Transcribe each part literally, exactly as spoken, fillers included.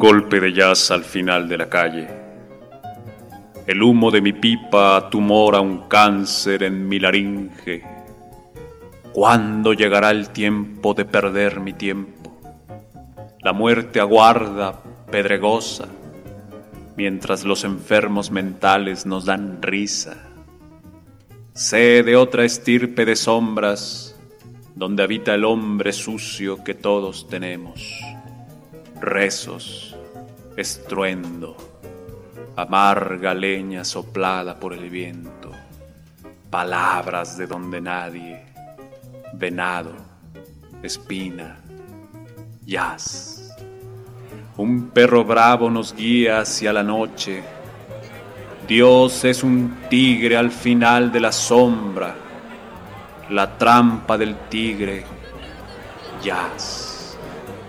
golpe de jazz al final de la calle. El humo de mi pipa tumora un cáncer en mi laringe. ¿Cuándo llegará el tiempo de perder mi tiempo? La muerte aguarda, pedregosa, mientras los enfermos mentales nos dan risa. Sé de otra estirpe de sombras, donde habita el hombre sucio que todos tenemos. Rezos, estruendo, amarga leña soplada por el viento, palabras de donde nadie, venado, espina, jazz. Un perro bravo nos guía hacia la noche. Dios es un tigre al final de la sombra, la trampa del tigre, jazz.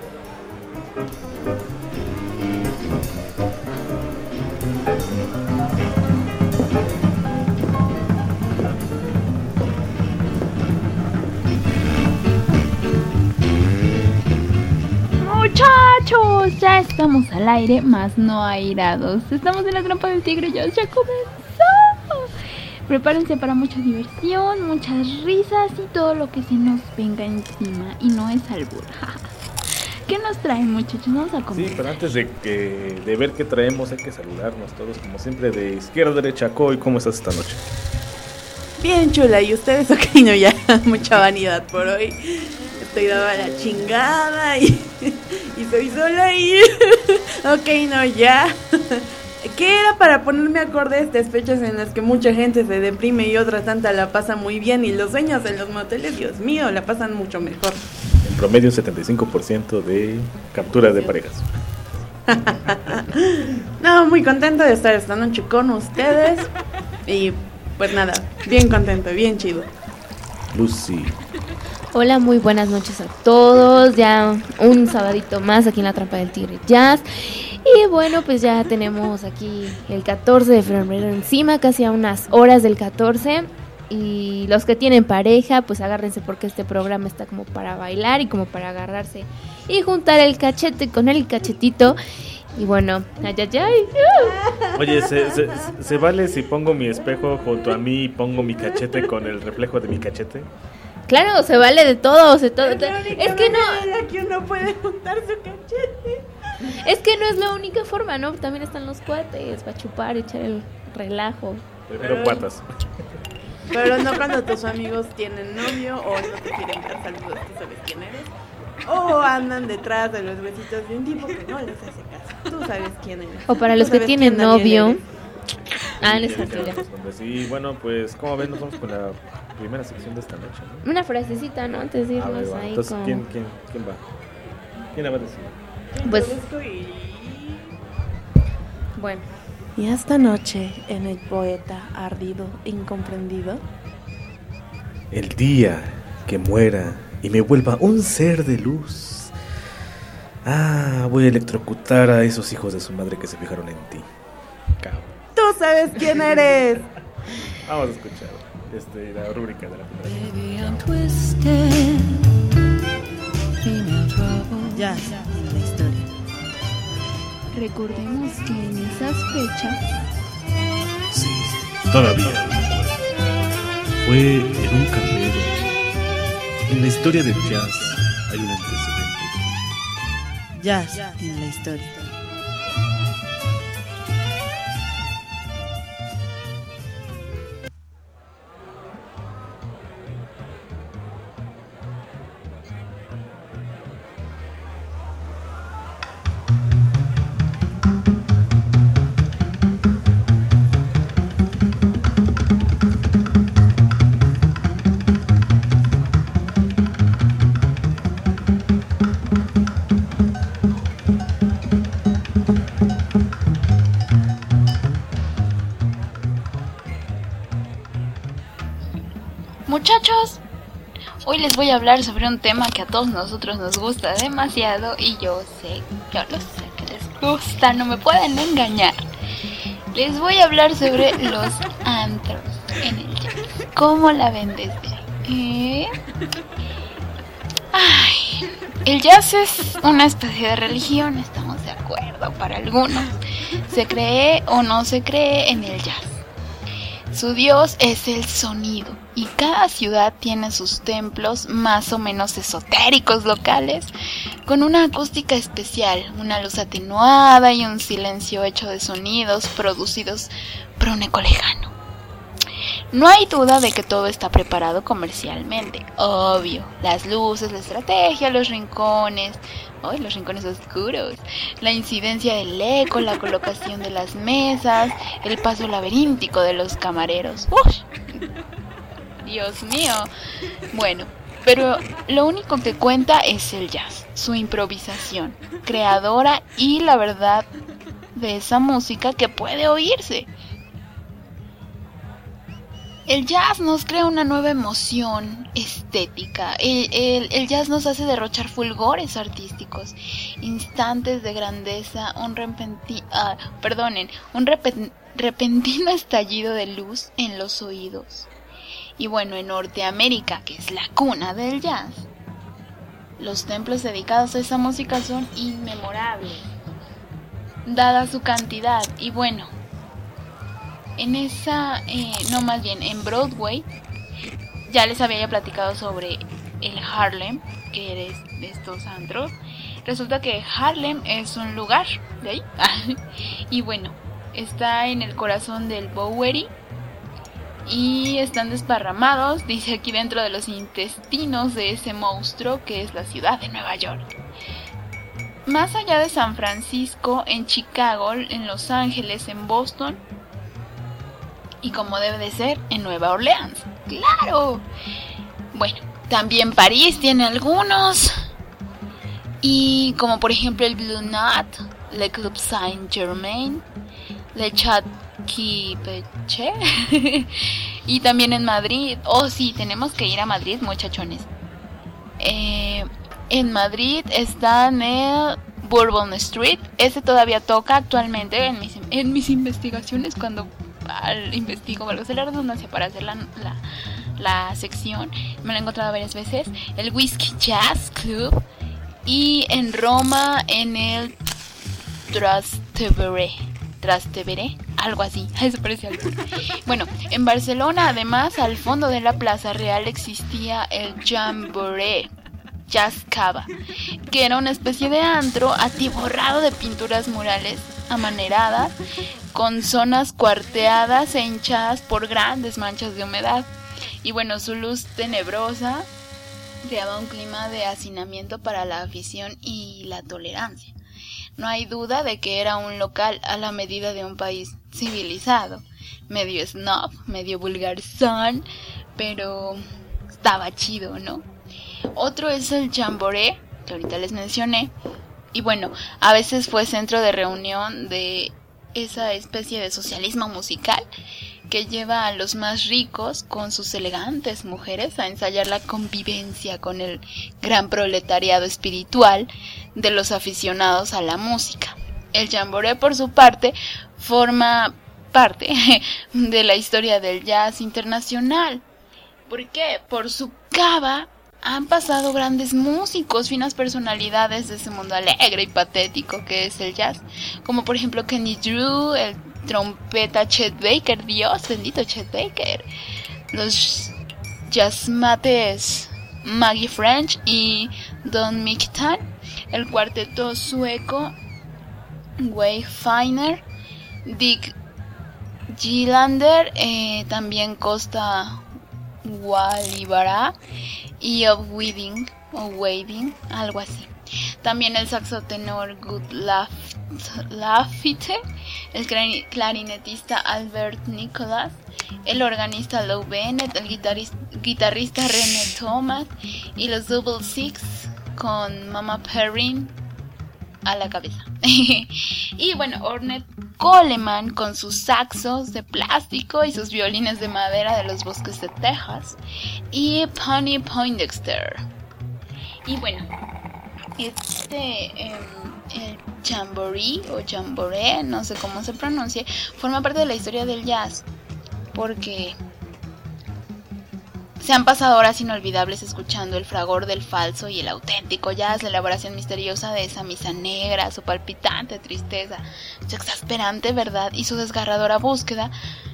Muchachos, ya estamos al aire, más no airados. Estamos en la trampa del tigre, ya, ya comenzó. Prepárense para mucha diversión, muchas risas y todo lo que se nos venga encima. Y no es albur. ¿Qué nos traen, muchachos? Vamos a comer. Sí, pero antes de, que, de ver qué traemos hay que saludarnos todos, como siempre, de izquierda a derecha. Coy, ¿cómo estás esta noche? Bien chula, ¿y ustedes? Ok, no, ya, mucha vanidad por hoy. Estoy dada a la chingada y, y soy sola y... Ok, no, ya. ¿Qué era para ponerme acorde a estas fechas en las que mucha gente se deprime y otra tanta la pasa muy bien? Y los sueños en los moteles, Dios mío, la pasan mucho mejor. En promedio, setenta y cinco por ciento de capturas de parejas. No, muy contenta de estar esta noche con ustedes. Y pues nada, bien contento, bien chido. Lucy. Hola, muy buenas noches a todos. Ya un sabadito más aquí en la Trampa del Tigre Jazz. Y bueno, pues ya tenemos aquí el catorce de febrero encima, casi a unas horas del catorce. Y los que tienen pareja, pues agárrense porque este programa está como para bailar y como para agarrarse y juntar el cachete con el cachetito. Y bueno, ay, ay, ay. Oye, ¿se, se, ¿se vale si pongo mi espejo junto a mí y pongo mi cachete con el reflejo de mi cachete? Claro, se vale de todo, se todo. Es, es que no. Que uno puede juntar su cachete. Es que no es la única forma, ¿no? También están los cuates para chupar, echar el relajo. Pero cuatas. Pero no cuando tus amigos tienen novio o no te quieren dar saludos, tú sabes quién eres. O andan detrás de los besitos de un tipo que no les hace caso. Tú sabes quién eres. O para los que tienen novio. Ah, les facilita. Sí, bueno, pues, ¿cómo ven? Nos vamos con la primera sección de esta noche, ¿no? Una frasecita, ¿no? Antes de irnos ver, ahí entonces, con... ¿quién, quién, ¿quién va? ¿Quién la va a decir? Pues... Bueno. Y esta noche, en el poeta ardido, incomprendido. El día que muera y me vuelva un ser de luz. Ah, voy a electrocutar a esos hijos de su madre que se fijaron en ti. Cabrón. Tú sabes quién eres. Vamos a escuchar este, la rúbrica de la primera. Baby, I'm twisted. Ya, la historia. Recordemos que en esas fechas... Sí, todavía. Fue en un carrero. En la historia del jazz hay un antecedente. Jazz en la historia. Muchachos, hoy les voy a hablar sobre un tema que a todos nosotros nos gusta demasiado y yo sé, yo lo sé que les gusta, no me pueden engañar. Les voy a hablar sobre los antros en el jazz. ¿Cómo la ven desde ahí? ¿Eh? Ay, El jazz es una especie de religión, estamos de acuerdo, para algunos. Se cree o no se cree en el jazz. Su dios es el sonido y cada ciudad tiene sus templos más o menos esotéricos locales con una acústica especial, una luz atenuada y un silencio hecho de sonidos producidos por un eco lejano. No hay duda de que todo está preparado comercialmente, obvio, las luces, la estrategia, los rincones, ¡ay, los rincones oscuros! La incidencia del eco, la colocación de las mesas, el paso laberíntico de los camareros. ¡Uy! Dios mío. Bueno, pero lo único que cuenta es el jazz, su improvisación, creadora y la verdad de esa música que puede oírse. El jazz nos crea una nueva emoción estética. El, el, el jazz nos hace derrochar fulgores artísticos, instantes de grandeza, un repentino, ah, perdonen, un repen, repentino estallido de luz en los oídos. Y bueno, en Norteamérica, que es la cuna del jazz, los templos dedicados a esa música son inmemorables, dada su cantidad. Y bueno, en esa, eh, no más bien en Broadway, ya les había platicado sobre el Harlem, que es de estos antros. Resulta que Harlem es un lugar de ahí. Y bueno, está en el corazón del Bowery y están desparramados, dice aquí, dentro de los intestinos de ese monstruo que es la ciudad de Nueva York. Más allá de San Francisco, en Chicago, en Los Ángeles, en Boston, y como debe de ser, en Nueva Orleans. ¡Claro! Bueno, también París tiene algunos. Y como por ejemplo el Blue Note, Le Club Saint Germain, Le Chat Qui Peche. Y también en Madrid. Oh sí, tenemos que ir a Madrid, muchachones. Eh, en Madrid está en el Bourbon Street. Ese todavía toca actualmente en mis, en mis investigaciones cuando al investigo, valga la redundancia, para hacer la, la, la sección. Me lo he encontrado varias veces. El Whiskey Jazz Club. Y en Roma en el Trastevere. Trastevere, algo así, eso parece algo. Bueno, en Barcelona además, al fondo de la Plaza Real existía el Jamboree Jazz Cava, que era una especie de antro atiborrado de pinturas murales amaneradas, con zonas cuarteadas e hinchadas por grandes manchas de humedad. Y bueno, su luz tenebrosa creaba un clima de hacinamiento para la afición y la tolerancia. No hay duda de que era un local a la medida de un país civilizado, medio snob, medio vulgarzón, pero estaba chido, ¿no? Otro es el Jamboree, que ahorita les mencioné, y bueno, a veces fue centro de reunión de esa especie de socialismo musical que lleva a los más ricos con sus elegantes mujeres a ensayar la convivencia con el gran proletariado espiritual de los aficionados a la música. El Jamboree, por su parte, forma parte de la historia del jazz internacional. ¿Por qué? Por su cava han pasado grandes músicos, finas personalidades de ese mundo alegre y patético que es el jazz, como por ejemplo Kenny Drew, el trompeta Chet Baker, Dios bendito Chet Baker, los jazzmates Maggie French y Don Miktan, el cuarteto sueco Wayfiner, Dick Gillander, eh, también Costa Walibara y Of Wedding o Wading, algo así. También el saxo tenor Good Lafitte, el clarinetista Albert Nicholas, el organista Lou Bennett, el guitarrista, guitarrista René Thomas y los Double Six con Mama Perrin a la cabeza. Y bueno, Ornette Coleman con sus saxos de plástico y sus violines de madera de los bosques de Texas, y Pony Poindexter. Y bueno, este eh, el Jamboree o Jamboree, no sé cómo se pronuncia, forma parte de la historia del jazz porque Se han pasado horas inolvidables escuchando el fragor del falso y el auténtico jazz, la elaboración misteriosa de esa misa negra, su palpitante tristeza, su exasperante verdad y su desgarradora búsqueda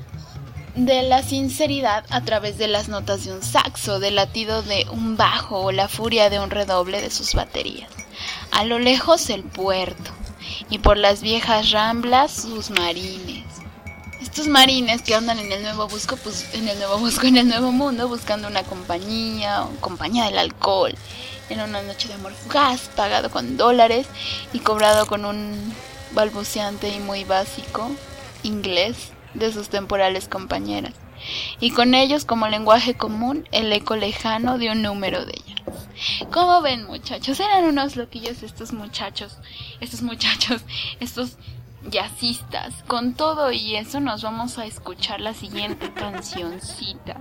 de la sinceridad a través de las notas de un saxo, del latido de un bajo o la furia de un redoble de sus baterías. A lo lejos el puerto y por las viejas ramblas sus marines. Estos marines que andan en el nuevo busco, pues en el nuevo busco, en el nuevo mundo, buscando una compañía, compañía del alcohol, en una noche de amor fugaz, pagado con dólares y cobrado con un balbuceante y muy básico inglés de sus temporales compañeras, y con ellos como lenguaje común el eco lejano de un número de ellas. ¿Cómo ven, muchachos? Eran unos loquillos estos muchachos, estos muchachos, estos jazzistas. Con todo y eso nos vamos a escuchar la siguiente cancioncita,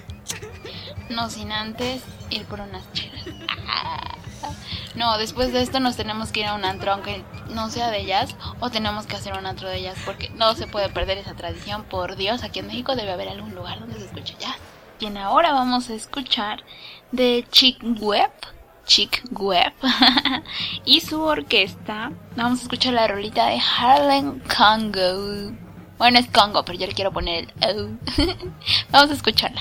no sin antes ir por unas chelas. No, después de esto nos tenemos que ir a un antro, aunque no sea de jazz, o tenemos que hacer un antro de jazz, porque no se puede perder esa tradición. Por Dios, aquí en México debe haber algún lugar donde se escuche jazz. Y ahora vamos a escuchar de Chick Webb, Chick Webb y su orquesta. Vamos a escuchar la rolita de Harlem Congo. Bueno, es Congo, pero yo le quiero poner el O. Vamos a escucharla.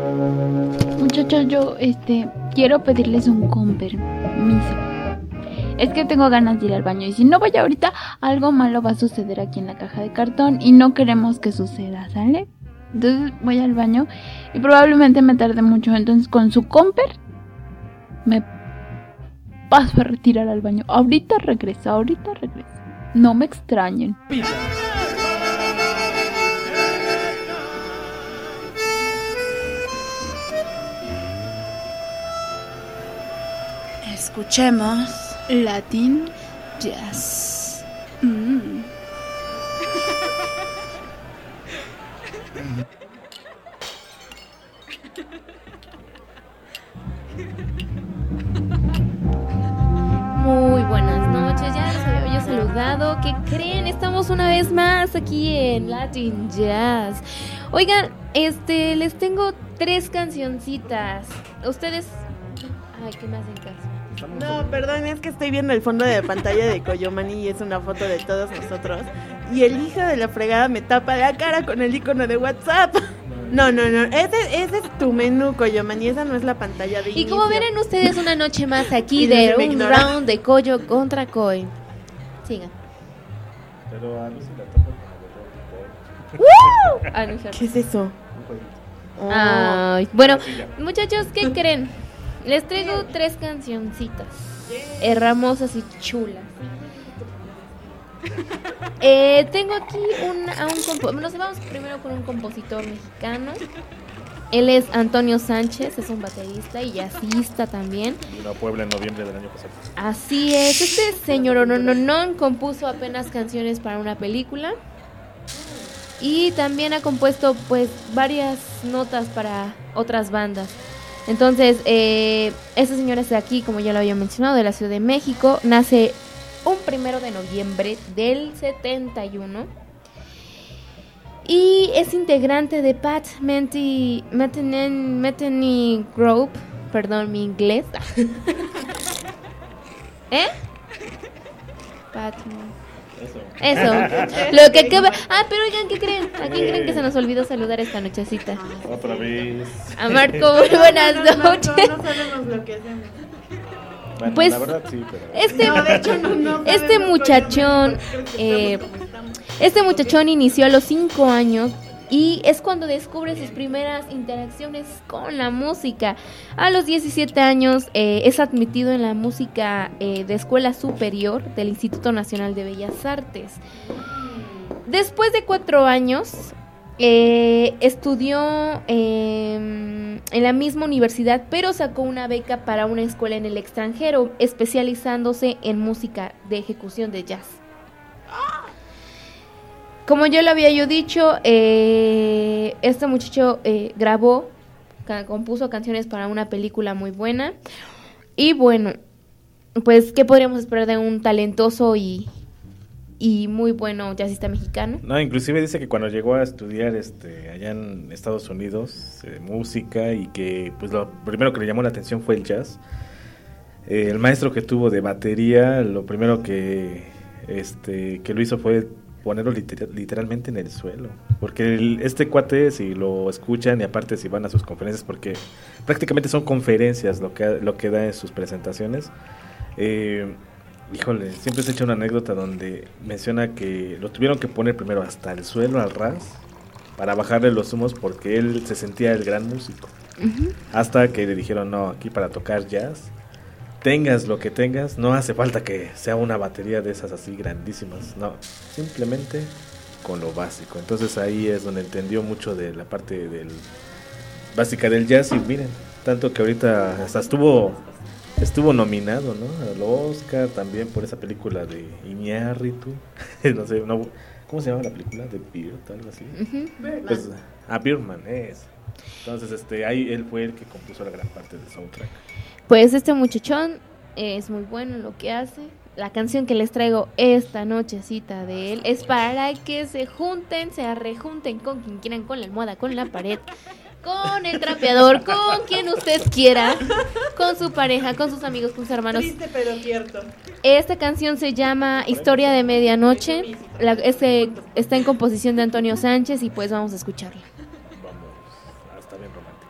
Yo este quiero pedirles un compermiso. Es que tengo ganas de ir al baño y si no voy ahorita, algo malo va a suceder aquí en la caja de cartón y no queremos que suceda, ¿sale? Entonces voy al baño y probablemente me tarde mucho. Entonces con su comper me paso a retirar al baño. Ahorita regreso, ahorita regreso. No me extrañen. Escuchemos Latin jazz. Mm. Muy buenas noches, ya los había yo saludado. ¿Qué creen? Estamos una vez más aquí en Latin Jazz. Oigan, este, les tengo tres cancioncitas. Ustedes... Ay, ¿qué me hacen caso? No, perdón, es que estoy viendo el fondo de pantalla de Coyomani y es una foto de todos nosotros. Y el hijo de la fregada me tapa la cara con el icono de WhatsApp. No, no, no, ese, ese es tu menú, Coyomani, esa no es la pantalla de Y inicio. como verán ustedes una noche más aquí Y de me un ignora. round de Coyo contra Coy. Sigan. Pero a Lucy la toco como ¡Woo! Ah, no, es cierto. ¿Qué es eso? Oh. Ay, bueno, muchachos, ¿qué creen? Les traigo tres cancioncitas hermosas y chulas. Eh, tengo aquí un, a un compo- nos vamos primero con un compositor mexicano. Él es Antonio Sánchez, es un baterista y jazzista también. Vino a Puebla en noviembre del año pasado. Así es, este señor no compuso apenas canciones para una película y también ha compuesto pues varias notas para otras bandas. Entonces, eh, este señor es de aquí, como ya lo había mencionado, de la Ciudad de México. Nace un primero de noviembre del setenta y uno y es integrante de Pat Metheny Metheny Group. Perdón mi inglés. ¿Eh? Pat Eso. Eso, lo que acaba... Ah, pero oigan, ¿qué creen? ¿A quién creen que se nos olvidó saludar esta nochecita? Otra vez. A Marco, muy buenas No, no, no, noches. No, no sabemos lo que hacemos. Bueno, Pues, la verdad sí, pero... Este, No, de hecho, no, no este sabemos, muchachón, Coyomani, porque eh, estamos como estamos. este muchachón inició a los cinco años y es cuando descubre sus primeras interacciones con la música. A los diecisiete años eh, es admitido en la música eh, de escuela superior del Instituto Nacional de Bellas Artes. Después de cuatro años, eh, estudió eh, en la misma universidad, pero sacó una beca para una escuela en el extranjero, especializándose en música de ejecución de jazz. Como yo lo había yo dicho, eh, este muchacho eh, grabó, ca- compuso canciones para una película muy buena. Y bueno, pues, ¿qué podríamos esperar de un talentoso y, y muy bueno jazzista mexicano? No, inclusive dice que cuando llegó a estudiar este allá en Estados Unidos eh, música y que pues lo primero que le llamó la atención fue el jazz. Eh, el maestro que tuvo de batería, lo primero que este que lo hizo fue ponerlo liter- literalmente en el suelo, porque el, este cuate, si lo escuchan y aparte si van a sus conferencias, porque prácticamente son conferencias lo que lo que da en sus presentaciones. Eh, Híjole, siempre se echa una anécdota donde menciona que lo tuvieron que poner primero hasta el suelo, al ras, para bajarle los humos porque él se sentía el gran músico. Uh-huh. Hasta que le dijeron, no, aquí para tocar jazz, tengas lo que tengas, no hace falta que sea una batería de esas así grandísimas, no, simplemente con lo básico. Entonces ahí es donde entendió mucho de la parte del básica del jazz y miren, tanto que ahorita hasta estuvo... Estuvo nominado, ¿no? Al Oscar también por esa película de Iñárritu. No sé, no, ¿cómo se llama la película? De Beard, algo así. Uh-huh. Pues, a Birdman, es. Entonces, este, ahí él fue el que compuso la gran parte del soundtrack. Pues este muchachón es muy bueno en lo que hace. La canción que les traigo esta nochecita de él es para que se junten, se rejunten con quien quieran, con la almohada, con la pared, con el trapeador, con quien usted quiera, con su pareja, con sus amigos, con sus hermanos. Triste pero cierto. Esta canción se llama Historia de Medianoche. La, este, está en composición de Antonio Sánchez y pues vamos a escucharla. Vamos, está bien romántica.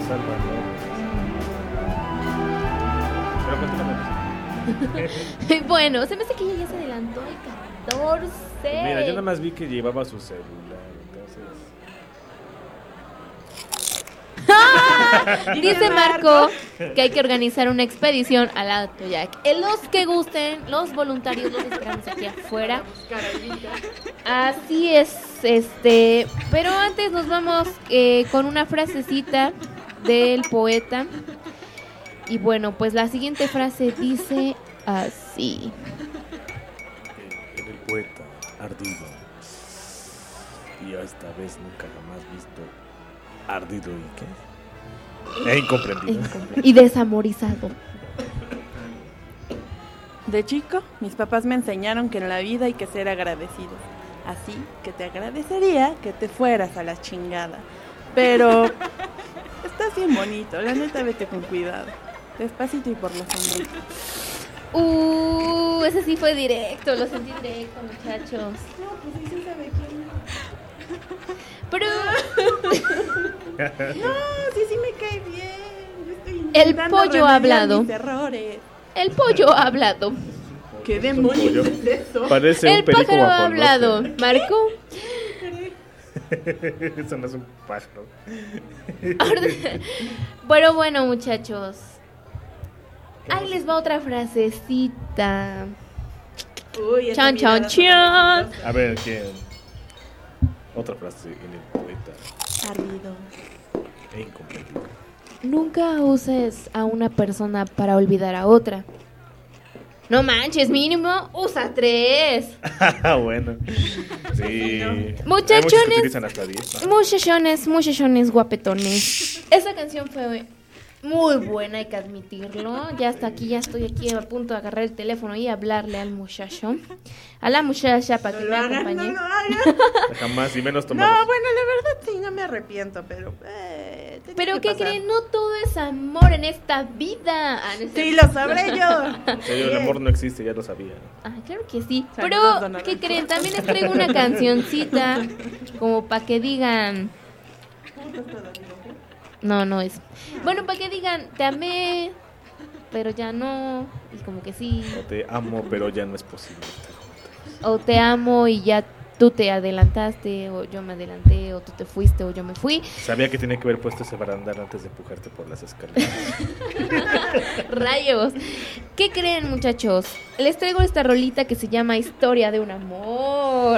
salva, ¿no? Pero continuamente. Bueno, se me hace que ella ya se adelantó al catorce. Mira, yo nada más vi que llevaba su celular, entonces... Dice Marco que hay que organizar una expedición al Atoyac. En los que gusten, los voluntarios los esperamos aquí afuera. Así es, este. Pero antes nos vamos eh, con una frasecita del poeta. Y bueno, pues la siguiente frase dice así. En el poeta, ardido. Y yo esta vez nunca jamás visto ardido y qué. E incomprendido. Y desamorizado. De chico, mis papás me enseñaron que en la vida hay que ser agradecidos. Así que te agradecería que te fueras a la chingada. Pero estás bien bonito, la neta, vete con cuidado. Despacito y por la sombrita. Uh, ese sí fue directo, lo sentí directo, muchachos. No, pues sí se sabe quién. Pero no, sí, sí me cae bien. Yo estoy el intentando pollo ha remediar hablado. mis errores. El pollo ha hablado. ¿Qué demonios es eso? Parece El un perico pájaro ha guajolote. hablado. Marco. Eso no es un pájaro. Bueno, bueno, muchachos. Ahí les va otra frasecita. Uy, esa Chan, mirada chan, sonora chan. peligrosa. A ver, ¿quién? Otra frase en el poeta. Ardido. E incomprendido. Nunca uses a una persona para olvidar a otra. No manches, mínimo usa tres. Bueno. Sí. Hay muchos que Muchachones. utilizan hasta diez, ¿no? Muchachones, muchachones guapetones. Esa canción fue muy buena, hay que admitirlo. Ya hasta aquí, ya estoy aquí a punto de agarrar el teléfono y hablarle al muchacho, a la muchacha para que No me lo hagan, acompañe. no lo hagan. Jamás y menos No, tomados. bueno, la verdad sí, no me arrepiento, pero... Eh, tenía Pero que ¿qué pasar. creen? No todo es amor en esta vida. Ah, no es Sí, cierto. lo sabré yo. En serio, el amor no existe, ya lo sabía. Ah, claro que sí. Saludos, Pero, don ¿qué Adolfo. creen? También les traigo una cancioncita como para que digan... No, no es. Bueno, para que digan, te amé, pero ya no. Y como que sí. O te amo, pero ya no es posible estar juntos. O te amo y ya tú te adelantaste, o yo me adelanté, o tú te fuiste, o yo me fui. Sabía que tenía que haber puesto ese barandal antes de empujarte por las escaleras. Rayos. ¿Qué creen, muchachos? Les traigo esta rolita que se llama Historia de un amor.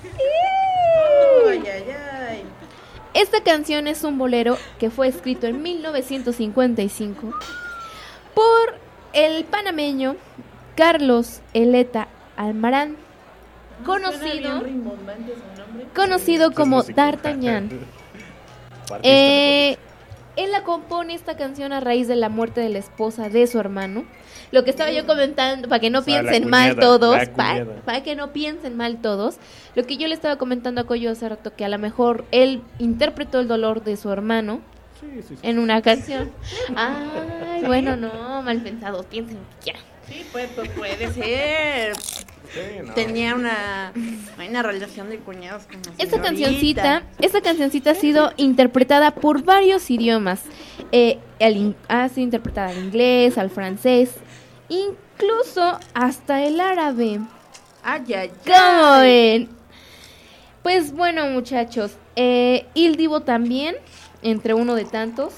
Ay, ay, ay. Esta canción es un bolero que fue escrito en mil novecientos cincuenta y cinco por el panameño Carlos Eleta Almarán, Suena conocido, bien rimbombante su nombre. conocido Es como músico. D'Artagnan. Artista, Eh, él la compone esta canción a raíz de la muerte de la esposa de su hermano. Lo que estaba yo comentando, para que no O sea, la piensen mal cuñada, todos, la para cuñada. que no piensen mal todos, lo que yo le estaba comentando a Coyo hace rato, que a lo mejor él interpretó el dolor de su hermano Sí, sí, sí. en una canción. Ay, bueno, no, mal pensados, piensen lo que quieran. Sí, pues, pues puede ser. Sí, no. Tenía una buena relación de cuñados con la Esta señorita. cancioncita, esta cancioncita ha sido interpretada por varios idiomas. Eh, el in- ha sido interpretada al inglés, al francés, incluso hasta el árabe. Ay, ay, ¿Cómo ay. ven? Pues bueno, muchachos, eh, Il Divo también, entre uno de tantos.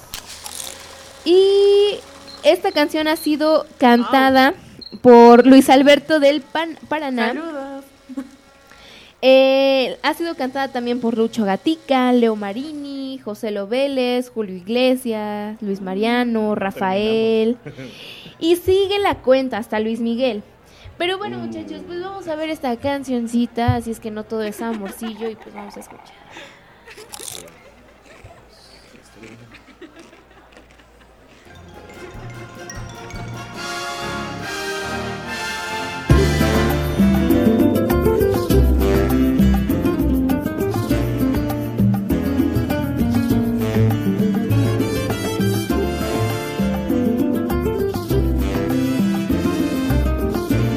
Y esta canción ha sido cantada por Luis Alberto del Pan- Paraná. Saludos. Eh, ha sido cantada también por Lucho Gatica, Leo Marini, José Lo Vélez, Julio Iglesias, Luis Mariano, Rafael. Y sigue la cuenta hasta Luis Miguel. Pero bueno, muchachos, pues vamos a ver esta cancioncita, así es que no todo es amorcillo y pues vamos a escuchar.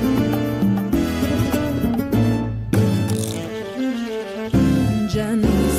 Ya no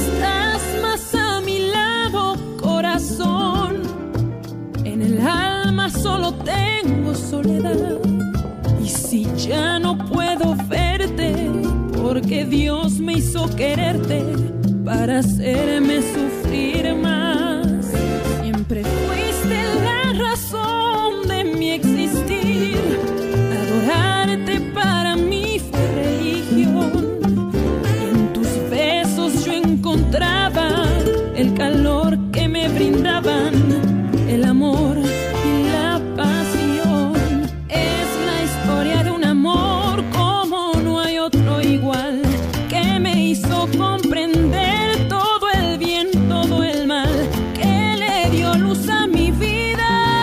tengo soledad. Y si ya no puedo verte, porque Dios me hizo quererte para hacerme sufrir más. Siempre fuiste la razón de mi existir. Adorarte para mí fue religión. Y en tus besos yo encontraba el calor que me brindaban, el amor y la pasión. Es la historia de un amor como no hay otro igual, que me hizo comprender todo el bien, todo el mal, que le dio luz a mi vida,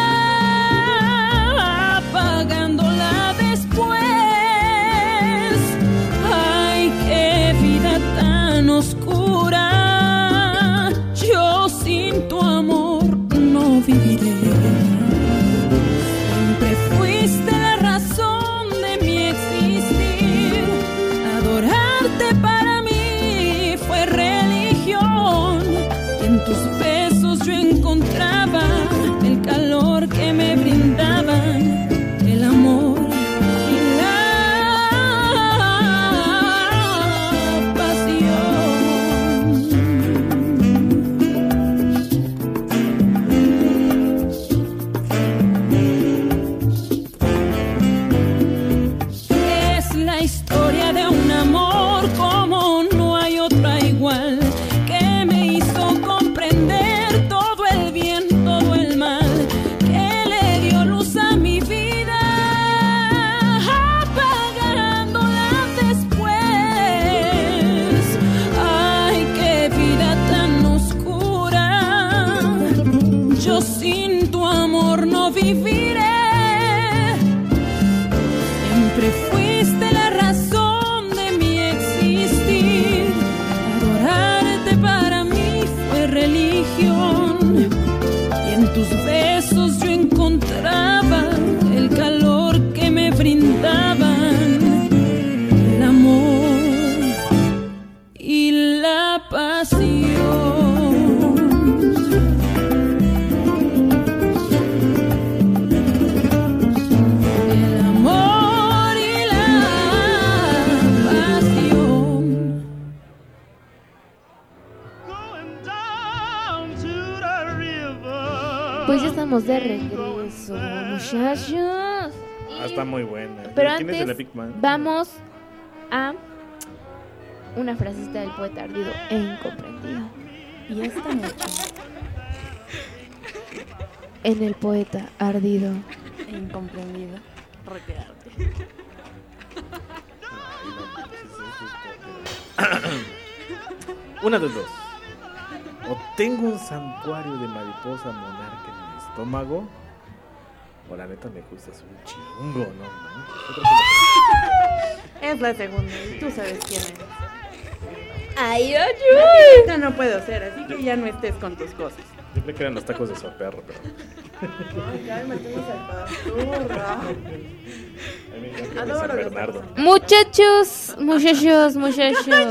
apagándola después. Ay, qué vida tan oscura, yo sin tu amor no viviré. Siempre fuiste la razón de mi existir. Adorarte para mí fue religión. Y en tus besos yo encontraba el calor que me brindaban, el amor y la Es la historia de un amor como no hay otra igual, que me hizo comprender todo el bien, todo el mal, que le dio luz a mi vida, apagándola después. Ay, qué vida tan oscura, yo sin tu amor no viviré. Siempre fuiste la razón de mi existir. Adorarte para mí fue religión. Y en tus besos yo encontraba el calor que me brindaban, el amor y la pasión. El amor y la pasión. Pues ya estamos de regreso, muchachos. Ah, está muy buena. Pero ¿Quién es el antes Epic Man? vamos a una frasecita del poeta ardido e incomprendido. Y esta noche, En el poeta ardido. incomprendido, roquearte. Una de dos. O tengo un santuario de mariposa monarca en mi estómago, o la neta me gustas un chingo, no manches. Yo creo que Es la segunda, y tú sabes quién es. ¡Ay, ay, Ya no puedo ser, así que ya no estés con tus cosas. Yo creí que eran los tacos de su perro, pero. Ay, cálmate, salvadorra. A mí me encanta de San Bernardo. Muchachos, muchachos, muchachos.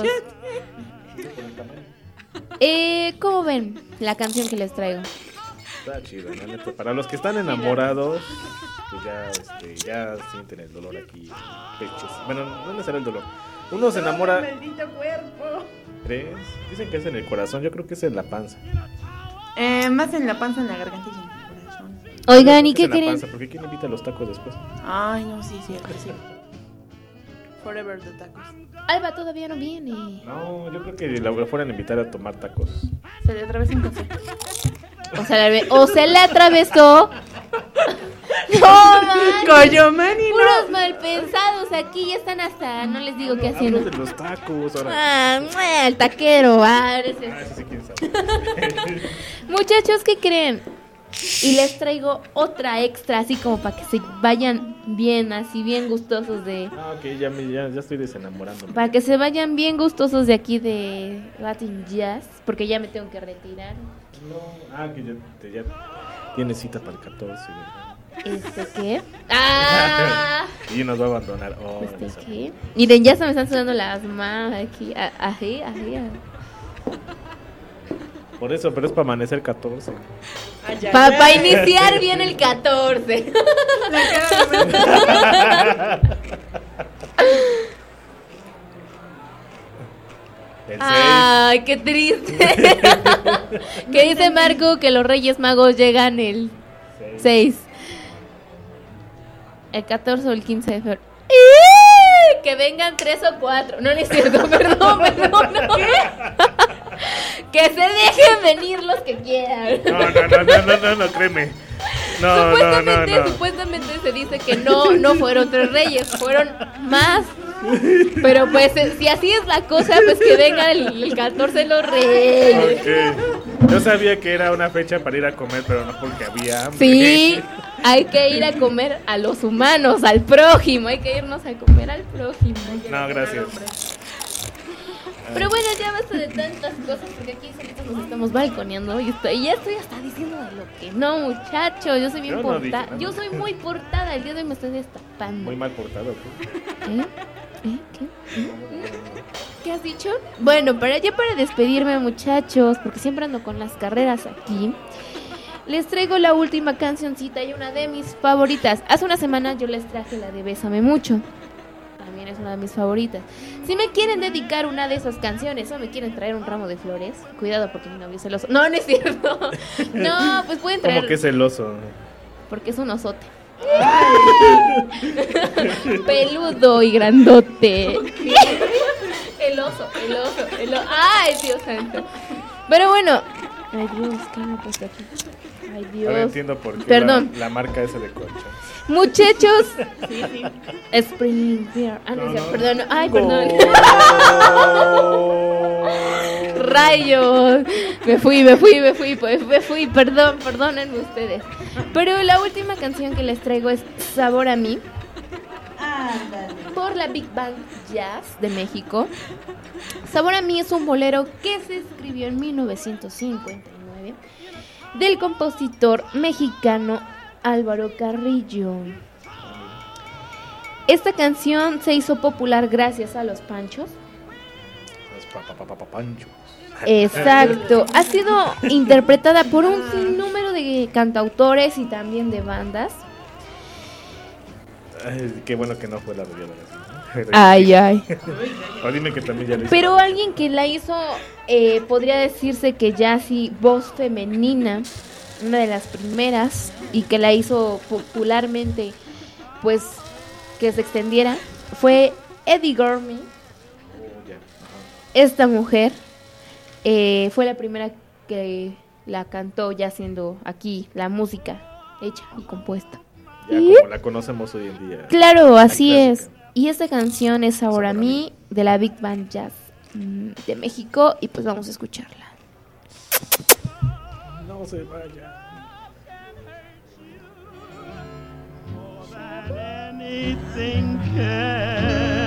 Eh, ¿cómo ven la canción que les traigo? Está chido, la neta. Para los que están enamorados, pues ya, este, ya sienten el dolor aquí, pechos. Bueno, no necesariamente el dolor. Uno se enamora. Maldito cuerpo. ¿Crees? Dicen que es en el corazón, yo creo que es en la panza. Eh, más en la panza, en la garganta y en el corazón. Oigan, ¿y Yo creo que qué es en la creen? panza, porque ¿quién invita los tacos después? Ay, no, sí, cierto, sí. Forever the tacos. Alba todavía no viene. No, yo creo que la fueran a invitar a tomar tacos. Se le atravesó un café. O sea, la- o se le atravesó. No, man. Coño, Manny, Puros no. mal pensados aquí, ya están hasta, no les digo qué Hablo haciendo. de los tacos ahora. Ah, mua, el taquero, ah, ese- Ah, eso sí, quién sabe. Muchachos, ¿qué creen? Y les traigo otra extra, así como para que se vayan bien, así bien gustosos de... Ah, ok, ya, me, ya, ya estoy desenamorando. Para que se vayan bien gustosos de aquí de Latin Jazz, porque ya me tengo que retirar. No, ah, que ya, te- ya tienes cita para el catorce, ¿verdad? ¿Este qué? ¡Ah! Y nos va a abandonar. Oh, ¿Este esa- qué? Miren, ya se me están sudando las manos aquí. a- Ají, ají, ají. Por eso, pero es para amanecer catorce. Para iniciar bien el catorce. El Ay, qué triste. ¿Qué dice Marco? Que los Reyes Magos llegan el seis. El catorce o el quince de febrero. ¡Eh! Que vengan tres o cuatro. No, no es cierto, perdón, perdón. No. Que se dejen venir los que quieran. No, no, no, no, no, no, no, créeme. No, supuestamente, no, no, no. supuestamente se dice que no, no fueron tres reyes, fueron más. Pero pues si así es la cosa, pues que vengan el, el catorce los reyes. Okay. Yo sabía que era una fecha para ir a comer, pero no porque había hambre. Sí, hay que ir a comer a los humanos, al prójimo, hay que irnos a comer al prójimo. No, gracias. Pero bueno, ya basta de tantas cosas porque aquí solitos nos estamos balconeando y estoy, ya estoy hasta diciendo de lo que no, muchachos. Yo soy bien Yo no portada. dije nada. Yo soy muy portada. El día de hoy me estoy destapando. Muy mal portado. ¿Qué? ¿Eh? ¿Eh? ¿Qué? ¿Eh? ¿Qué has dicho? Bueno, para ya para despedirme, muchachos, porque siempre ando con las carreras aquí. Les traigo la última cancioncita y una de mis favoritas. Hace una semana yo les traje la de Bésame Mucho. También es una de mis favoritas. Si me quieren dedicar una de esas canciones o me quieren traer un ramo de flores, cuidado porque mi novio es celoso. No, no es cierto. No, pues pueden traer. Como que es celoso. Porque es un osote. Peludo y grandote. El oso, el oso, el oso. Ay, Dios santo. Pero bueno. Ay, Dios, ¿qué me ha puesto aquí? Ay, Dios. Ahora entiendo por qué. Perdón. La, la marca esa de colchas. Muchachos. Sí, sí. Spring Beer. Ah, no, No, no, no. perdón. Ay, perdón. Rayos. Me fui, me fui, me fui, pues, me fui. Perdón, perdónenme ustedes. Pero la última canción que les traigo es Sabor a mí. Por la Big Band Jazz de México. Sabor a mí es un bolero que se escribió en mil novecientos cincuenta y nueve del compositor mexicano Álvaro Carrillo. Esta canción se hizo popular gracias a los Panchos. Los papapapanchos. Exacto. Ha sido interpretada por un sinnúmero de cantautores y también de bandas. Ay, qué bueno que no fue la de Viola. Ay, ay. O dime que también ya lo hizo. Pero alguien que la hizo, eh, podría decirse que ya así, voz femenina, una de las primeras, y que la hizo popularmente, pues, que se extendiera, fue Eddie Gurmy. Esta mujer eh, fue la primera que la cantó ya siendo aquí la música hecha y compuesta. Ya ¿Y? como la conocemos hoy en día. Claro, así Clásica. es. Y esta canción es Sabor a mí, de la Big Band Jazz mm, de México, y pues vamos a escucharla. No se vaya. Anything can.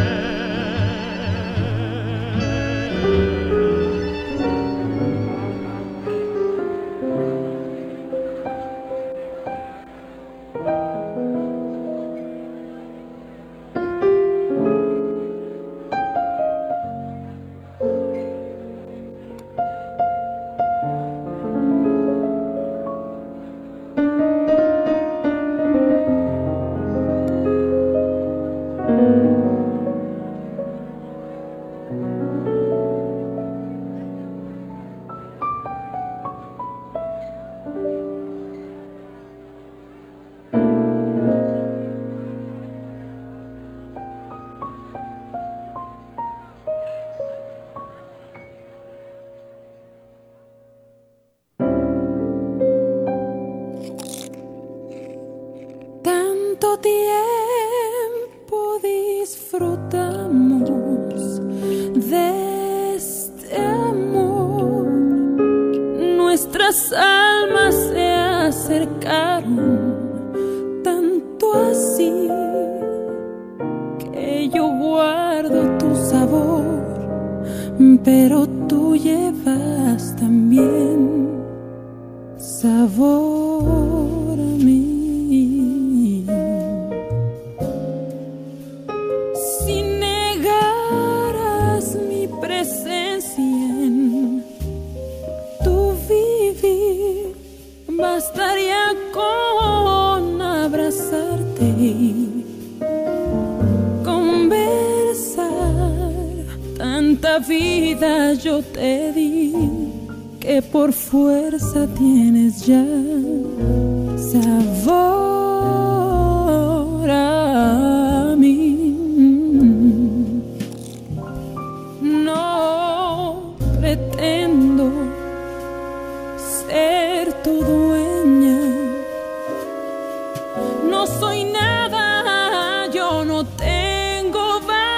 Tanto tiempo disfrutamos de este amor. Nuestras almas se acercaron, tanto así que yo guardo tu sabor, pero tú llevas también sabor a mí. Si negaras mi presencia en tu vivir, verte y conversar. Tanta vida yo te di que por fuerza tienes ya sabor a mí. No pretendo ser tu dueña, no soy nada, yo no tengo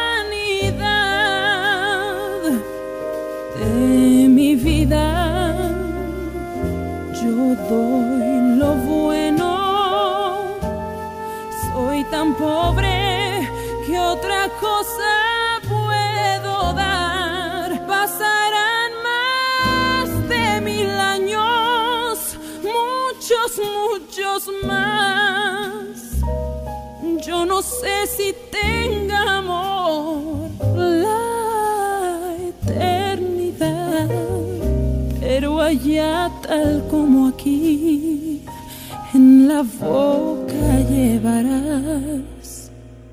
vanidad de mi vida. Yo doy lo bueno, soy tan pobre que otra cosa puedo dar. Pasarán más de mil años, muchos, muchos más. Yo no sé si tenga amor la eternidad, pero allá tal como aquí, en la boca llevarás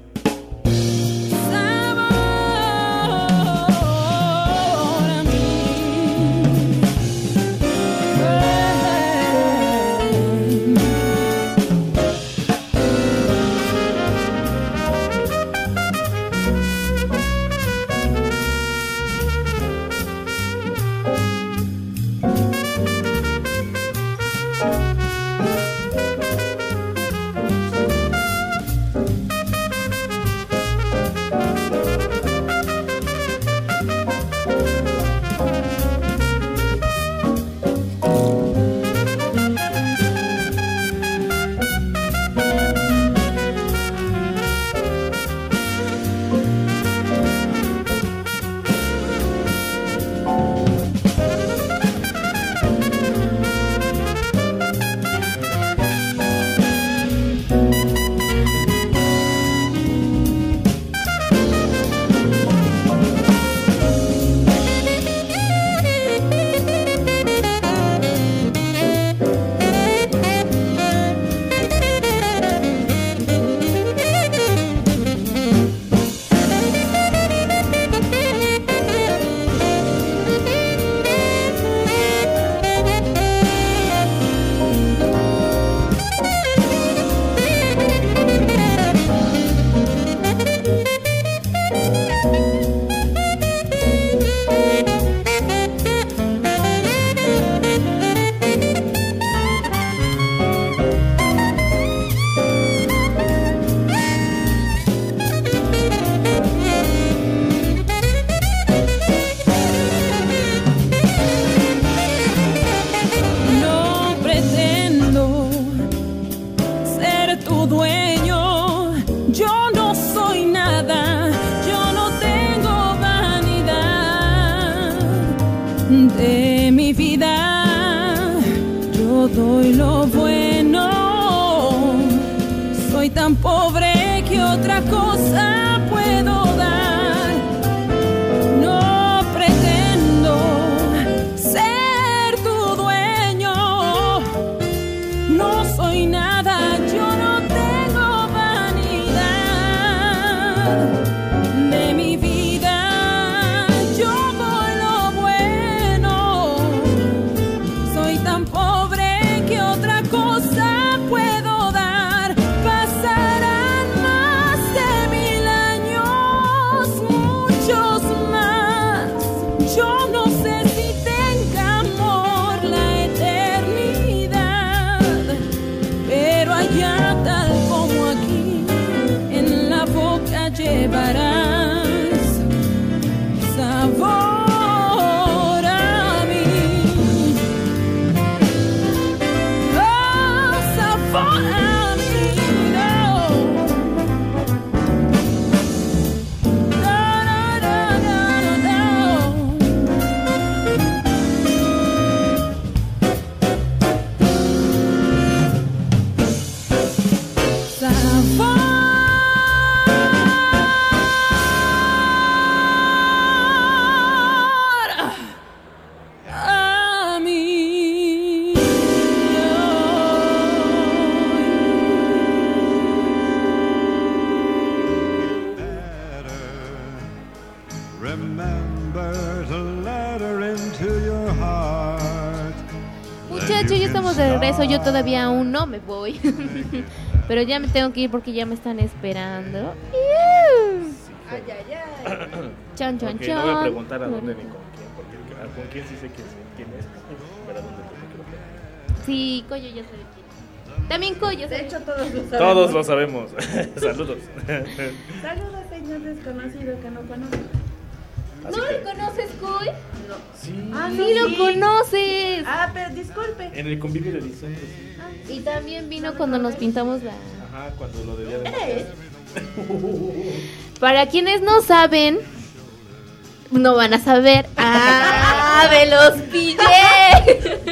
sabor a mí. De mi vida yo doy lo bueno, soy tan pobre que otra cosa puedo dar. No pretendo ser tu dueño, no soy nada, yo no tengo vanidad de mi vida. Llevarás estamos de regreso. Yo todavía aún no me voy. Pero ya me tengo que ir porque ya me están esperando. Ay, ay, ay. Chan, chan, Ok, chan. no voy a preguntar a dónde ni con quién, porque ah, con quién sí sé quién, quién es, pero a dónde pues no quiero preguntar. Sí, Coyo ya sabe quién. También Coyo. De hecho, todos lo sabemos. Todos lo sabemos. Saludos. Saludos, señor desconocido que no conoce. Así ¿No que- lo conoces, Coy? No. Sí. Ah, no, Sí, lo sí. conoces. Ah, pero disculpe. En el convivio de diciembre, sí. Y también vino cuando nos pintamos la... Ajá, cuando lo de Día de ¿Eres? Para quienes no saben, no van a saber. ¡Ah! ¡Me los pillé!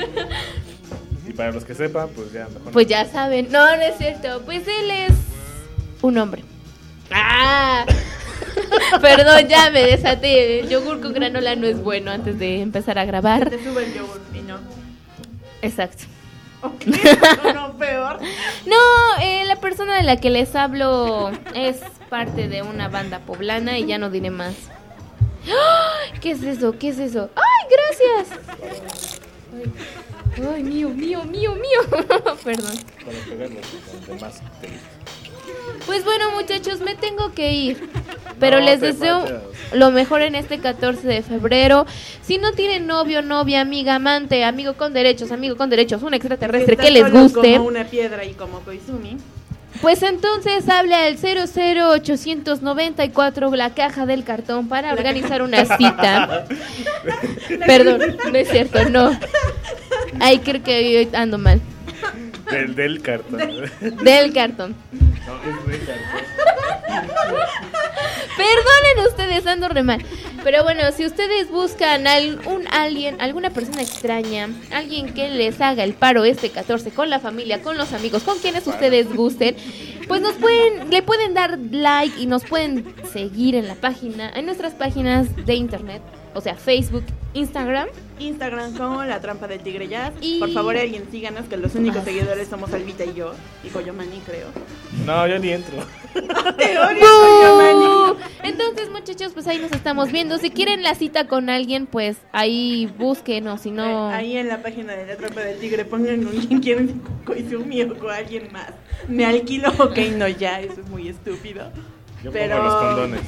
Y para los que sepan, pues ya mejor. Pues ya saben. No, no es cierto. Pues él es un hombre. ¡Ah! Perdón, ya me desaté. El yogur con granola no es bueno antes de empezar a grabar. Te sube el yogur y no. Exacto. Ok, no, no, peor. No, eh, la persona de la que les hablo es parte de una banda poblana y ya no diré más. ¡Ay! ¿Qué es eso? ¿Qué es eso? ¡Ay, gracias! Ay, ay, mío, mío, mío, mío. Perdón. Para pegarlos con demás. Pues bueno, muchachos, me tengo que ir. Pero No les te deseo vayas. lo mejor en este catorce de febrero. Si no tienen novio, novia, amiga, amante, amigo con derechos, amigo con derechos, un extraterrestre Está que les solo guste, Como una piedra y como Koizumi. pues entonces hable al cero cero ochocientos noventa y cuatro, la caja del cartón, para organizar una cita. Perdón, no es cierto, no. Ay, creo que hoy ando mal. Del, del cartón. Del cartón. No, es del cartón. Perdonen ustedes, ando re mal. Pero bueno, si ustedes buscan al, un alguien, alguna persona extraña, alguien que les haga el paro este catorce con la familia, con los amigos, con quienes ustedes gusten, pues nos pueden, le pueden dar like y nos pueden seguir en la página, en nuestras páginas de internet, o sea, Facebook, Instagram. Instagram como La Trampa del Tigre Jazz. Y- Por favor, alguien síganos, que los únicos Ah. seguidores somos Albita y yo. Y Koyomani, creo. No, yo ni entro. Te odio, ¡Bú! Koyomani. Entonces, muchachos, pues ahí nos estamos viendo. Si quieren la cita con alguien, pues ahí busquen, o si no... Eh, Ahí en la página de La Trampa del Tigre pongan con quién quieren, con Koizumi o con alguien más. Me alquilo, ok, no, ya, eso es muy estúpido. Yo Pero- pongo los condones.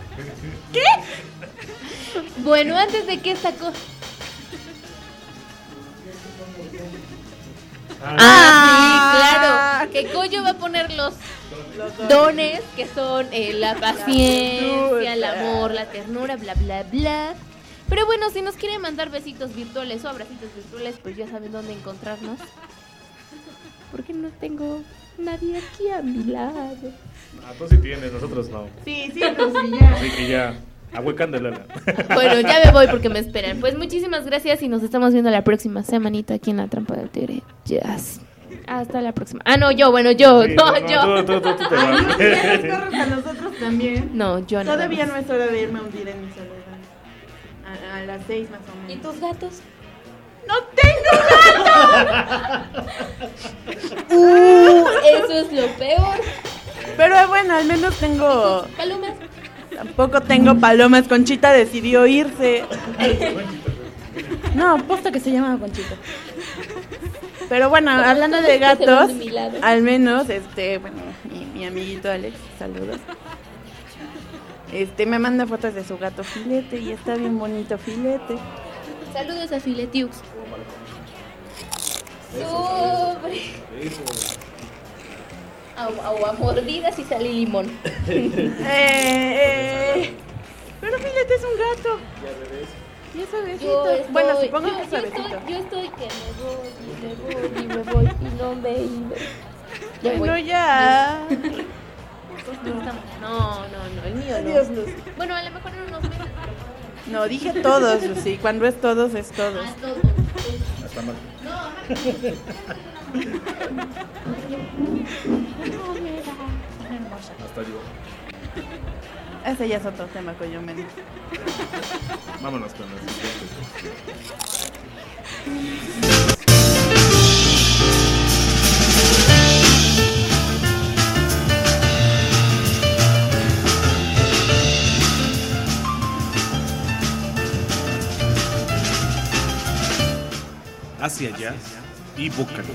Bueno, antes de que esta cosa... Ah, sí, claro. Que Coyo va a poner los Los dos. dones que son eh, la paciencia, ternura. el amor, la ternura, bla, bla, bla. Pero bueno, si nos quieren mandar besitos virtuales o abracitos virtuales, pues ya saben dónde encontrarnos. Porque no tengo nadie aquí a mi lado. Ah, tú sí tienes, nosotros no. Sí, sí, pues sí, ya. Así que ya, ahuecándola. Bueno, ya me voy porque me esperan. Pues muchísimas gracias y nos estamos viendo la próxima semanita aquí en La Trampa del Tigre Jazz. Hasta la próxima. Ah, no, yo, bueno, yo, Sí, no, no, yo. Tú, tú, tú, tú te Ay, vas. no, ya nos corres a nosotros también. No, yo no. Todavía no es hora de irme a hundir en mi soledad. A, a las seis más o ¿Y menos. tus gatos? ¡No tengo! Uh, eso es lo peor. Pero bueno, al menos tengo... Palomas. Tampoco tengo palomas. Conchita decidió irse. No, posta que se llama Conchita. Pero bueno, hablando de Se van gatos, de mi lado. al menos, este, bueno, mi, mi amiguito Alex, saludos. Este, me manda fotos de su gato Filete y está bien bonito Filete. Saludos a Filetiux. Sobre. A, a, a mordidas y sale limón. Eh, eh, pero Filete es un gato. Y es suavecito. Yo estoy, Bueno, supongo yo, que es yo estoy, suavecito. yo estoy que me voy y me voy y me voy y no me y me... Ya voy. Bueno, ya. No, no, no, el mío no. Adiós, Lucy. Bueno, a lo mejor en unos meses. No, dije todos, Lucy. Cuando es todos, es todos. A todos. Hasta mal. Hasta yo. Ese ya es otro tema, Coyomen. Vámonos con los siguientes. Hacia allá, y Vocaloid.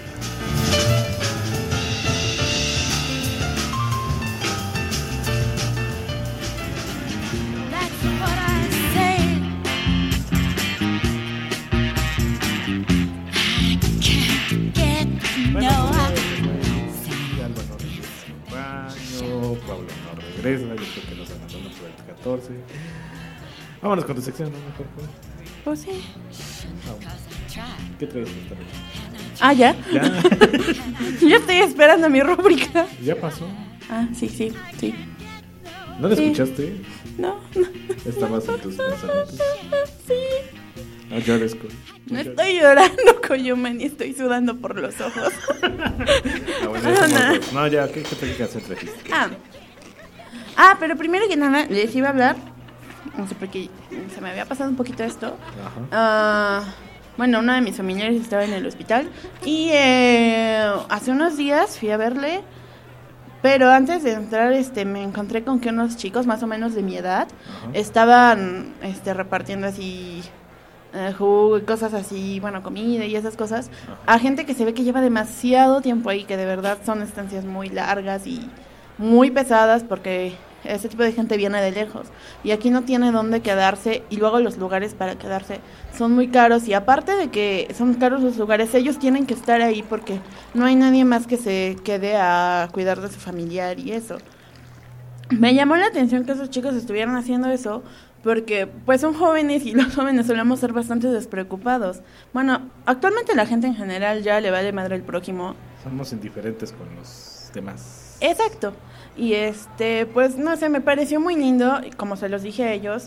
Pablo no regresa, yo creo que nos abandonó por el catorce. Vámonos con tu sección, ¿no? Mejor, pues. Pues sí. Vamos. ¿Qué traes esta vez? Ah, ¿ya? Ya. Yo estoy esperando mi rúbrica. Ya pasó. Ah, sí, sí, sí. ¿No la Sí. escuchaste? No, no. Estabas en tus pensamientos. Sí. No llores, con. No estoy llorando, Coyumen, y estoy sudando por los ojos. Ah, bueno, ya somos dos. No, ya, ¿qué, qué te canción trajiste? Ah. ah, pero primero que nada les iba a hablar, no sé por qué se me había pasado un poquito esto. Ajá. Ah, bueno, uno de mis familiares estaba en el hospital y eh, hace unos días fui a verle, pero antes de entrar este me encontré con que unos chicos más o menos de mi edad Ajá. estaban este repartiendo así eh, jugo y cosas así, bueno, comida y esas cosas, a gente que se ve que lleva demasiado tiempo ahí, que de verdad son estancias muy largas y muy pesadas porque ese tipo de gente viene de lejos y aquí no tiene dónde quedarse y luego los lugares para quedarse son muy caros y aparte de que son caros los lugares, ellos tienen que estar ahí porque no hay nadie más que se quede a cuidar de su familiar y eso. Me llamó la atención que esos chicos estuvieran haciendo eso porque pues son jóvenes y los jóvenes solemos ser bastante despreocupados. Bueno, actualmente la gente en general ya le vale madre el prójimo. Somos indiferentes con los demás. Exacto. Y este, pues no sé, me pareció muy lindo, y como se los dije a ellos,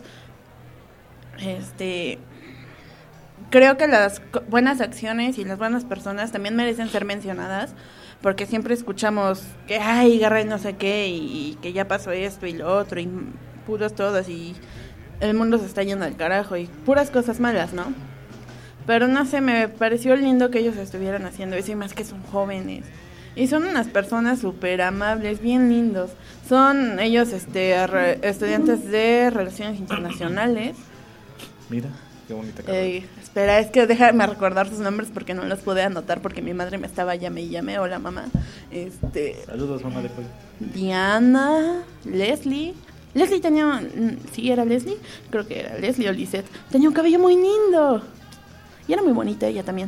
este, creo que las co- buenas acciones y las buenas personas también merecen ser mencionadas, porque siempre escuchamos que ay, guerra y no sé qué, y, y que ya pasó esto y lo otro, y puros todos, y el mundo se está yendo al carajo, y puras cosas malas, ¿no? Pero no sé, me pareció lindo que ellos estuvieran haciendo eso, y más que son jóvenes. Y son unas personas súper amables, bien lindos. Son ellos este re- estudiantes de Relaciones Internacionales. Mira, qué bonita carrera. Eh, espera, es que déjame recordar sus nombres porque no los pude anotar porque mi madre me estaba llame y llame. Hola, mamá. Este, Saludos, mamá de pollo. Diana, Leslie. Leslie tenía, mm, sí, era Leslie. Creo que era Leslie o Lisette. Tenía un cabello muy lindo. Y era muy bonita ella también.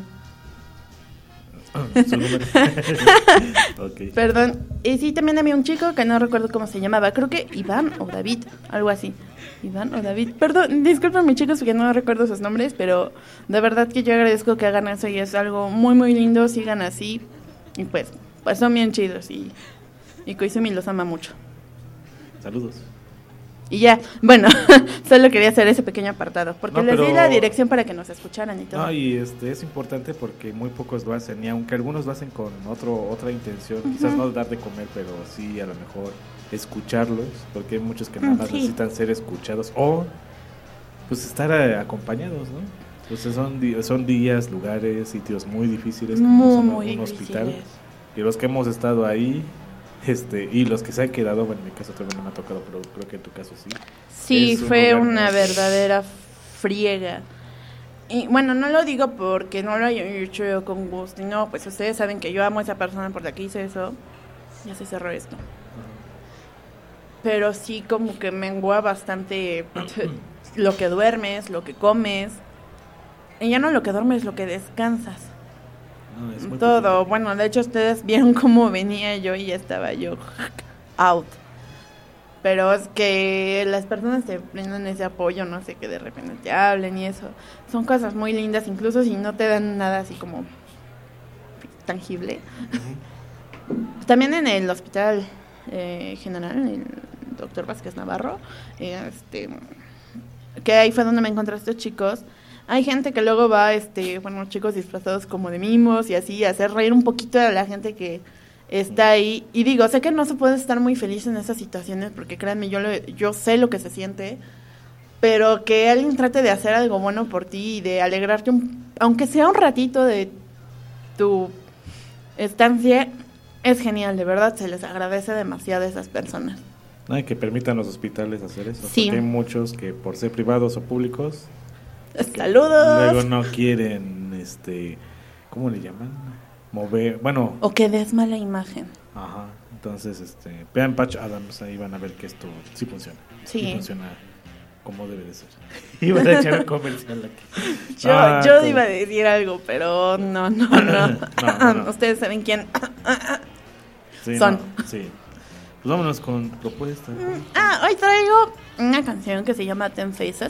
Su número. Ok. Perdón. Y sí, también había un chico que no recuerdo cómo se llamaba. Creo que Iván o David, algo así. Iván o David. Perdón, discúlpenme chicos porque no recuerdo sus nombres, pero de verdad que yo agradezco que hagan eso y es algo muy muy lindo. Sigan así. Y pues, pues son bien chidos y, y Koizumi los ama mucho. Saludos. Y ya, bueno, solo quería hacer ese pequeño apartado, porque No, les di pero- la dirección para que nos escucharan y todo. No, y este es importante porque muy pocos lo hacen, y aunque algunos lo hacen con otro otra intención, quizás no dar de comer, pero sí a lo mejor escucharlos, porque hay muchos que nada Mm, más sí. necesitan ser escuchados o pues estar eh, acompañados, ¿no? Entonces son di- son días, lugares, sitios muy difíciles, como Muy, son muy un hospital, difíciles. y los que hemos estado ahí, este y los que se han quedado, bueno, en mi caso todavía no me ha tocado, pero creo que en tu caso sí. Sí, Es un fue lugar una muy- verdadera friega. Y bueno, no lo digo porque no lo haya hecho yo con gusto. Y no, pues ustedes saben que yo amo a esa persona por la que hice eso. Ya se cerró esto. Pero sí como que mengua bastante lo que duermes, lo que comes. Y ya no lo que duermes, lo que descansas. No, es muy Todo. poquito. Bueno, de hecho ustedes vieron cómo venía yo y ya estaba yo out. Pero es que las personas te brindan ese apoyo, no sé, que de repente te hablen y eso. Son cosas muy lindas, incluso si no te dan nada así como tangible. También en el hospital eh, general, el doctor Vázquez Navarro, eh, este, que ahí fue donde me encontré a estos chicos. Hay gente que luego va, este, bueno, chicos disfrazados como de mimos y así, a hacer reír un poquito a la gente que está ahí. Y digo, sé que no se puede estar muy feliz en esas situaciones, porque créanme, yo, lo, yo sé lo que se siente, pero que alguien trate de hacer algo bueno por ti y de alegrarte, un, aunque sea un ratito de tu estancia, es genial, de verdad, se les agradece demasiado a esas personas. No, y que permitan los hospitales hacer eso, Sí. porque hay muchos que por ser privados o públicos ¡Saludos! luego no quieren, este, ¿cómo le llaman? Mover, bueno. O que des mala imagen. Ajá, entonces, este, vean Patch Adams, ahí van a ver que esto sí funciona. Sí. Sí funciona como debe de ser. Iban a echar un comercial aquí. Yo, Ah, yo pues. iba a decir algo, pero no, no, no. No, no. Ustedes saben quién Sí, son. no, sí. Pues vámonos con propuestas. Ah, hoy traigo una canción que se llama Ten Faces.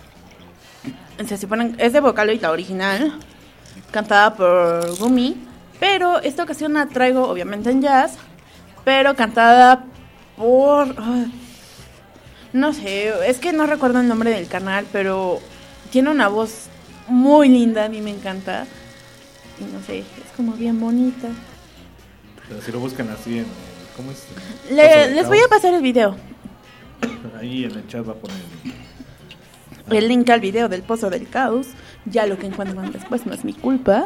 Se supone- es de Vocaloid, la original, cantada por Gumi. Pero esta ocasión la traigo obviamente en jazz, pero cantada por... ay, no sé, es que no recuerdo el nombre del canal, pero tiene una voz muy linda, a mí me encanta. Y no sé, es como bien bonita. Pero si lo buscan así en... ¿Cómo es? Le- Paso de les voy a Caos. pasar el video. Ahí en el chat va a poner... El link al video del Pozo del Caos. Ya lo que encuentran después no es mi culpa.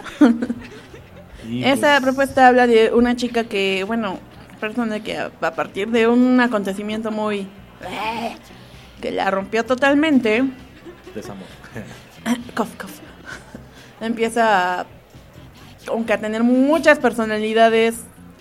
Y, Esa pues, propuesta habla de una chica que, bueno, persona que a, a partir de un acontecimiento muy... que la rompió totalmente, Desamor. cof, cof, empieza a, como que a tener muchas personalidades,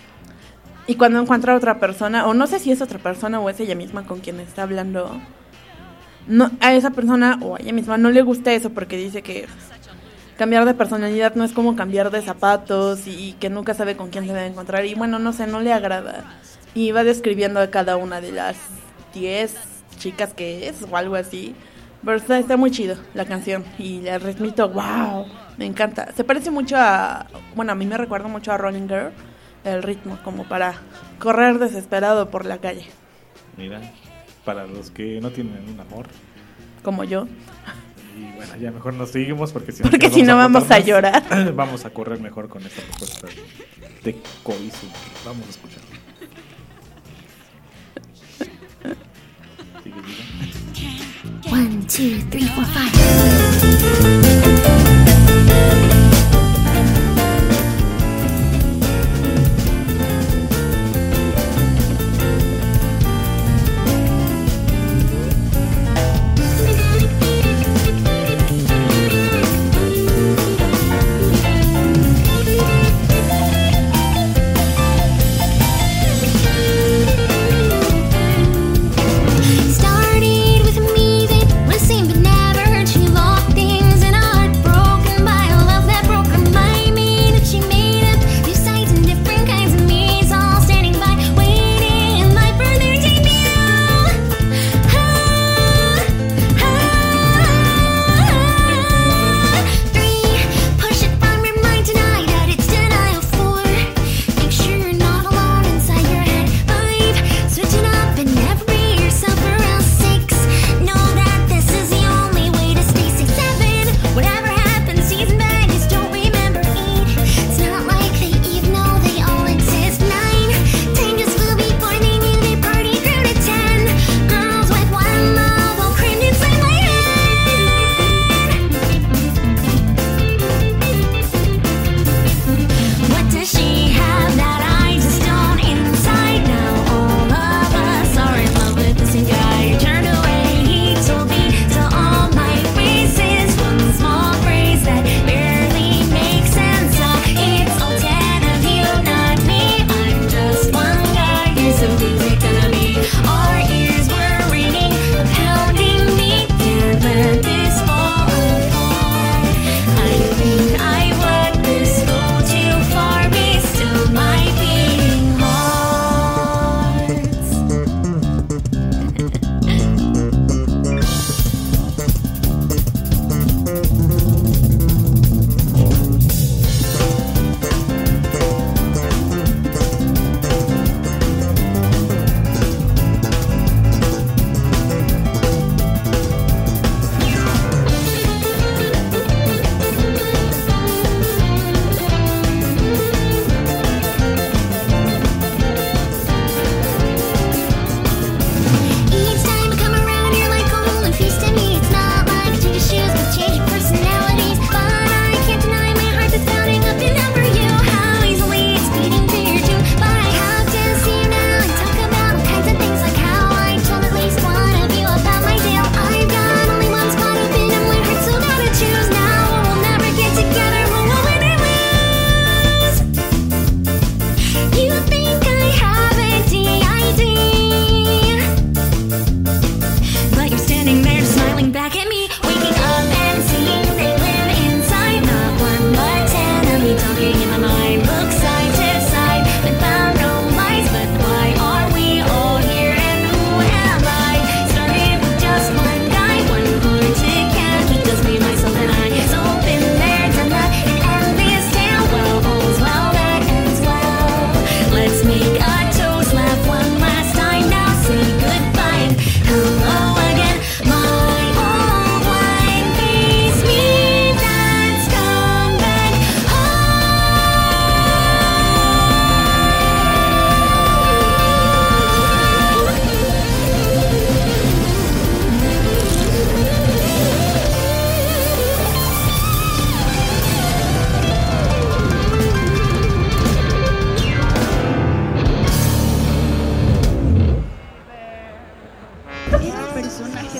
y cuando encuentra a otra persona, o no sé si es otra persona o es ella misma con quien está hablando, no, a esa persona o a ella misma no le gusta eso porque dice que cambiar de personalidad no es como cambiar de zapatos y que nunca sabe con quién se debe encontrar, y bueno, no sé, no le agrada, y va describiendo a cada una de las diez chicas que es o algo así. Pero está, está muy chido la canción y el ritmito, wow, me encanta. Se parece mucho a, bueno, a mí me recuerda mucho a Rolling Girl, el ritmo, como para correr desesperado por la calle, Mira, para los que no tienen un amor. como yo. Y bueno, ya mejor nos seguimos porque si no, Porque nos si no vamos agotar a llorar. más. Vamos a correr mejor con esta propuesta de, de Koizu. Vamos a escucharlo. Sigue, sigue. One, two, three, four, five. Started with me that was seen but never heard. She locked things in a heart broken by a love that broke her mind. Made that she made up new sights and different kinds of me's, all standing by, waiting in line for their debut. Ah, ah, three, push it from your mind tonight that it's denial. Four, make sure you're not alone inside your head. Five, switching up and never be yourself around. Six, know that this is the only way to stay safe. Seven, whatever happens, season baddies don't remember. Eight, it's not like they even know they all exist. Nine, ten, just flew before they knew they party grew to ten. Girls with one love all crammed inside my head. What does she have that I just don't inside now? All of us are in love with the same guy. You turned away, he told me to all my faces. One small phrase that barely makes sense. Uh, it's all ten of you, not me. I'm just one guy. You're so who's it gonna be? Our ears were ringing, a pounding beat. Can't let this fall apart. I think I let this go too far. Be still my beating hearts.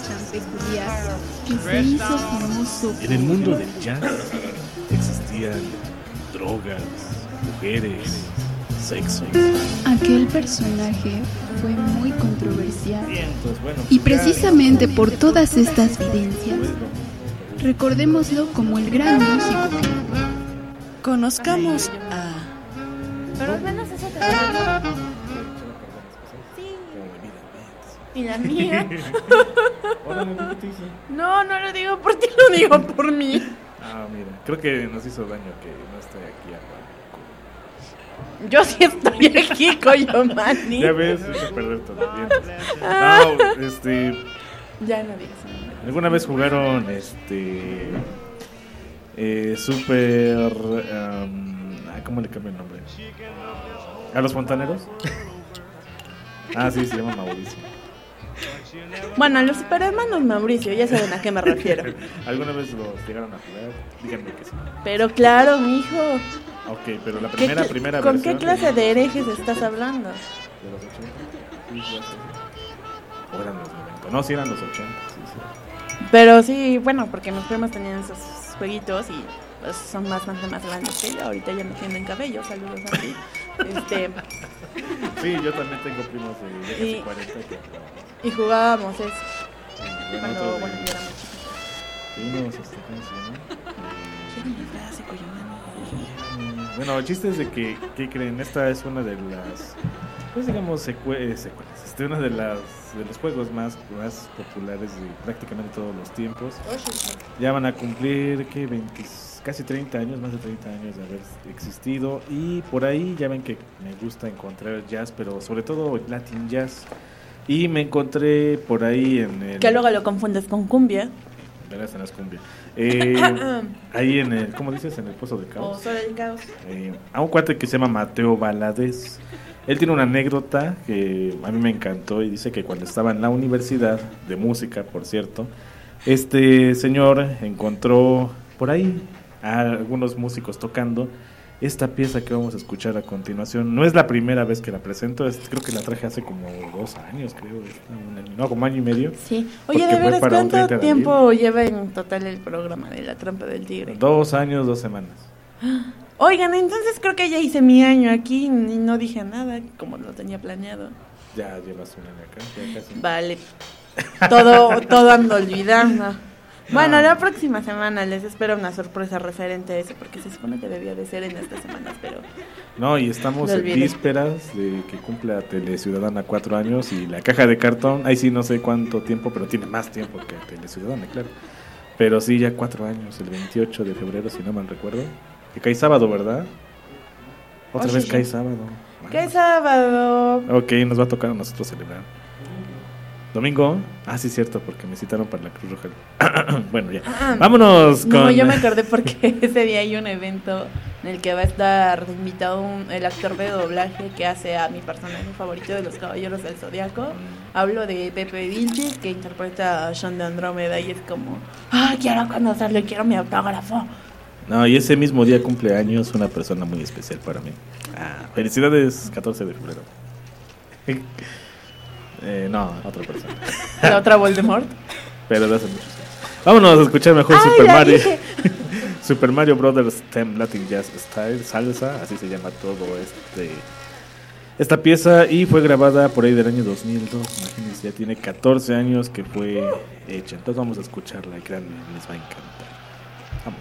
tan peculiar que se hizo famoso. En el mundo del jazz existían drogas, mujeres, sexo. Aquel personaje fue muy controversial. Vientos, bueno, Y precisamente por todas estas vivencias, recordémoslo como el gran músico que fue. Conozcamos a... Pero al menos eso te da. ¿Y la mía? Órale, ¿qué te hice? No, no lo digo por ti, lo digo por mí. Ah, mira, creo que nos hizo daño que no esté aquí abajo. Yo sí estoy aquí, Coyomani. Ya ves, echa a perder todo. Vientos. No, este... Ya no digas nada. ¿Alguna vez jugaron este eh, Super um, ah, ¿cómo le cambia el nombre? ¿A los fontaneros? Ah, sí, se llama Mauricio. Bueno, los super hermanos Mauricio, ya saben a qué me refiero. ¿Alguna vez los llegaron a jugar? Díganme que sí. Pero claro, mijo. Ok, pero la primera, ¿Qué- primera ¿Con versión qué clase de herejes estás hablando? de los ochenta. Sí, ya sé. O eran los noventa. No, sí eran los ochenta, sí, sí. Pero sí, bueno, porque mis primos tenían esos jueguitos y pues, son bastante más grandes que yo. Ahorita ya no tienen cabello, saludos a ti. Este, Sí, yo también tengo primos de de casi Y- cuarenta que... y jugábamos eso. Bueno, Cuando, otro de- bueno, yo era muy chiquita. de unos, este, ¿cómo se llama? ¿Qué me frase, Coyomani? Mm, Bueno, el chiste es de que, ¿qué creen? Esta es una de las, pues digamos, secue- eh, secuelas. Este, una de las de los juegos más, más populares de prácticamente todos los tiempos. Ya van a cumplir, ¿qué? veinte, casi treinta años, más de treinta años de haber existido. Y por ahí ya ven que me gusta encontrar jazz, pero sobre todo Latin jazz. Y me encontré por ahí en el... Que luego lo confundes con cumbia. Verás en las cumbias. Eh, ahí en el, ¿cómo dices? En el Pozo de O Caos. solo el caos. Eh, a un cuate que se llama Mateo Valadez. Él tiene una anécdota que a mí me encantó y dice que cuando estaba en la universidad de música, por cierto, este señor encontró por ahí a algunos músicos tocando esta pieza que vamos a escuchar a continuación. No es la primera vez que la presento, es- creo que la traje hace como dos años, creo, un año- no, como año y medio. Sí. Oye, Porque de fue veras, para un ¿cuánto treinta de tiempo lleva en total el programa de La Trampa del Tigre? Dos años, dos semanas. Oigan, entonces creo que ya hice mi año aquí y no dije nada, como lo tenía planeado. Ya llevas un año acá, ya casi. Vale. Todo, todo ando olvidando. Bueno, No. la próxima semana les espero una sorpresa referente a eso, porque se supone que debía de ser en estas semanas, pero... No, y estamos Lo en olvidé. vísperas de que cumpla Teleciudadana cuatro años y la caja de cartón, ahí sí no sé cuánto tiempo, pero tiene más tiempo que Teleciudadana, claro. Pero sí, ya cuatro años, el veintiocho de febrero, si no mal recuerdo. Que cae sábado, ¿verdad? Otra Oh, vez sí, cae sí. sábado. ¿Qué sábado? Ok, nos va a tocar a nosotros celebrar. ¿Domingo? Ah, sí, cierto, porque me citaron para la Cruz Roja. Bueno, ya. Vámonos con... No, yo me acordé porque ese día hay un evento en el que va a estar invitado un- el actor de doblaje que hace a mi personaje favorito de los Caballeros del Zodiaco. Hablo de Pepe Vilches, que interpreta a Sean de Andrómeda y es como, ah, quiero conocerlo, quiero mi autógrafo. No, y ese mismo día cumple años una persona muy especial para mí. Ah, felicidades, catorce de febrero. Eh, no, otra persona. La otra Voldemort. Pero de hace muchos años. Vámonos a escuchar mejor ¡Ay, Super la Mario. dije! Super Mario Brothers Theme Latin Jazz Style, salsa, así se llama todo este esta pieza y fue grabada por ahí del año dos mil dos. Imagínense, ya tiene catorce años que fue hecha. Entonces vamos a escucharla y créanme, les va a encantar. Vamos.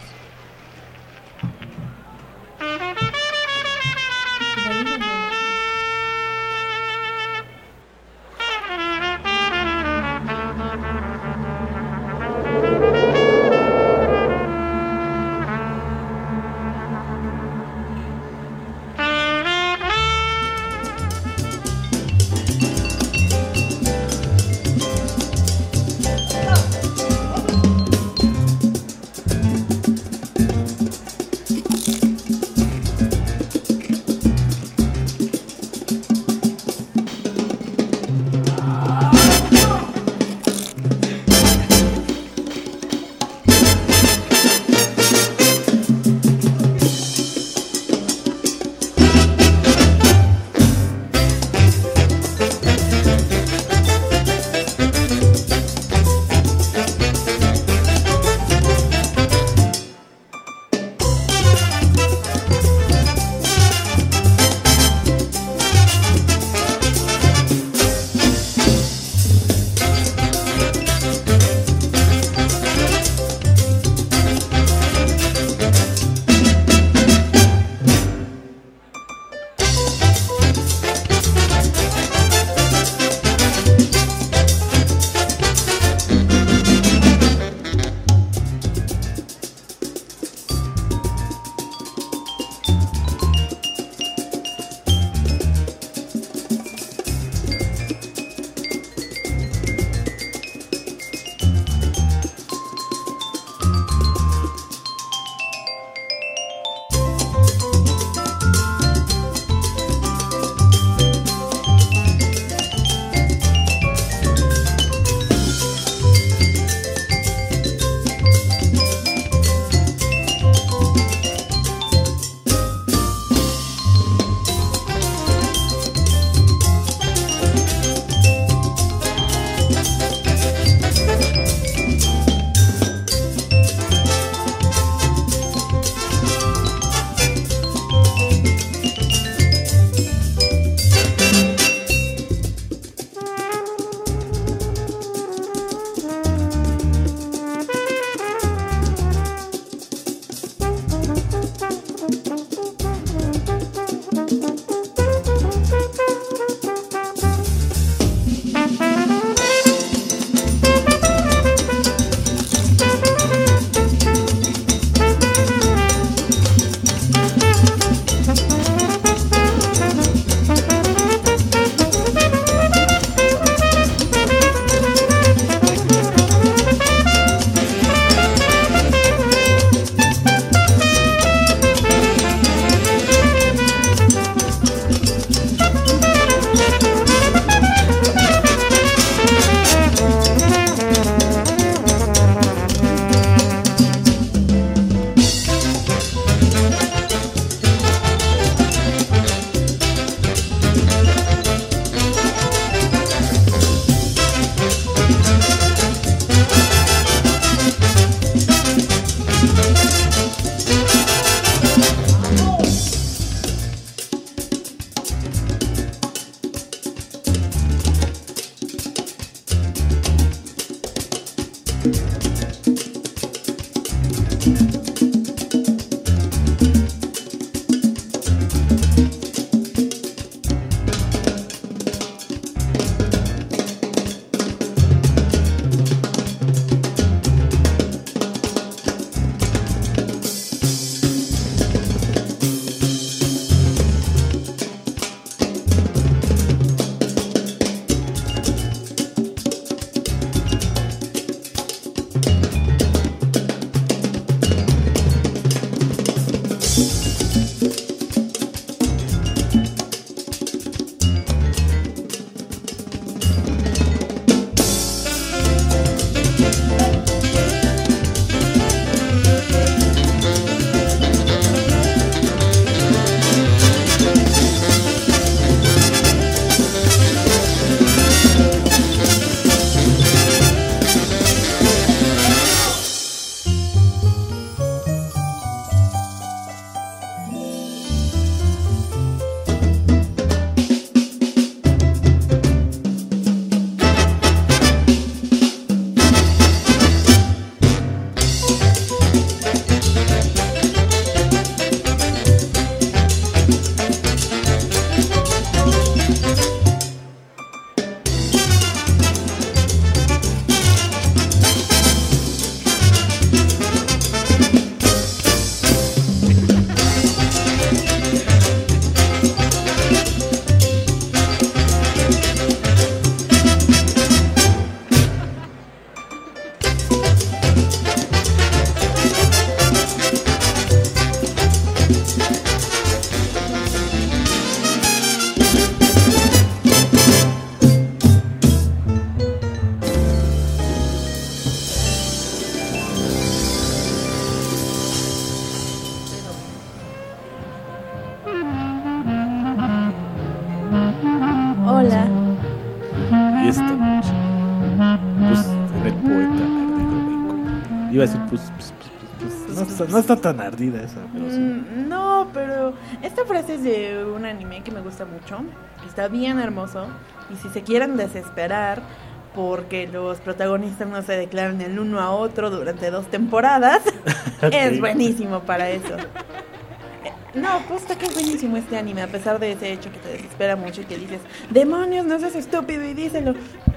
Y esta noche, pues en el poeta ardido me encontré. Iba a decir, pues, pues, pues, pues, pues, no, está, no está tan ardida esa, pero sí. Mm, no, pero esta frase es de un anime que me gusta mucho. Está bien hermoso. Y si se quieren desesperar porque los protagonistas no se declaran el uno a otro durante dos temporadas, es buenísimo para eso. No, posta que es buenísimo este anime, a pesar de ese hecho que te desespera mucho y que dices, demonios, no seas estúpido y díselo.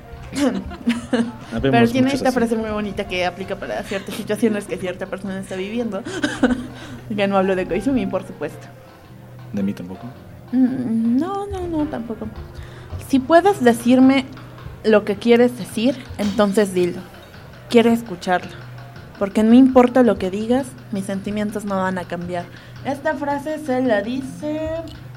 Pero tiene esta así. Frase muy bonita que aplica para ciertas situaciones que cierta persona está viviendo. Ya no hablo de Koizumi, por supuesto. ¿De mí tampoco? Mm, No, no, no, tampoco. Si puedes decirme lo que quieres decir, entonces dilo. Quiero escucharlo. Porque no importa lo que digas, mis sentimientos no van a cambiar. Esta frase se la dice...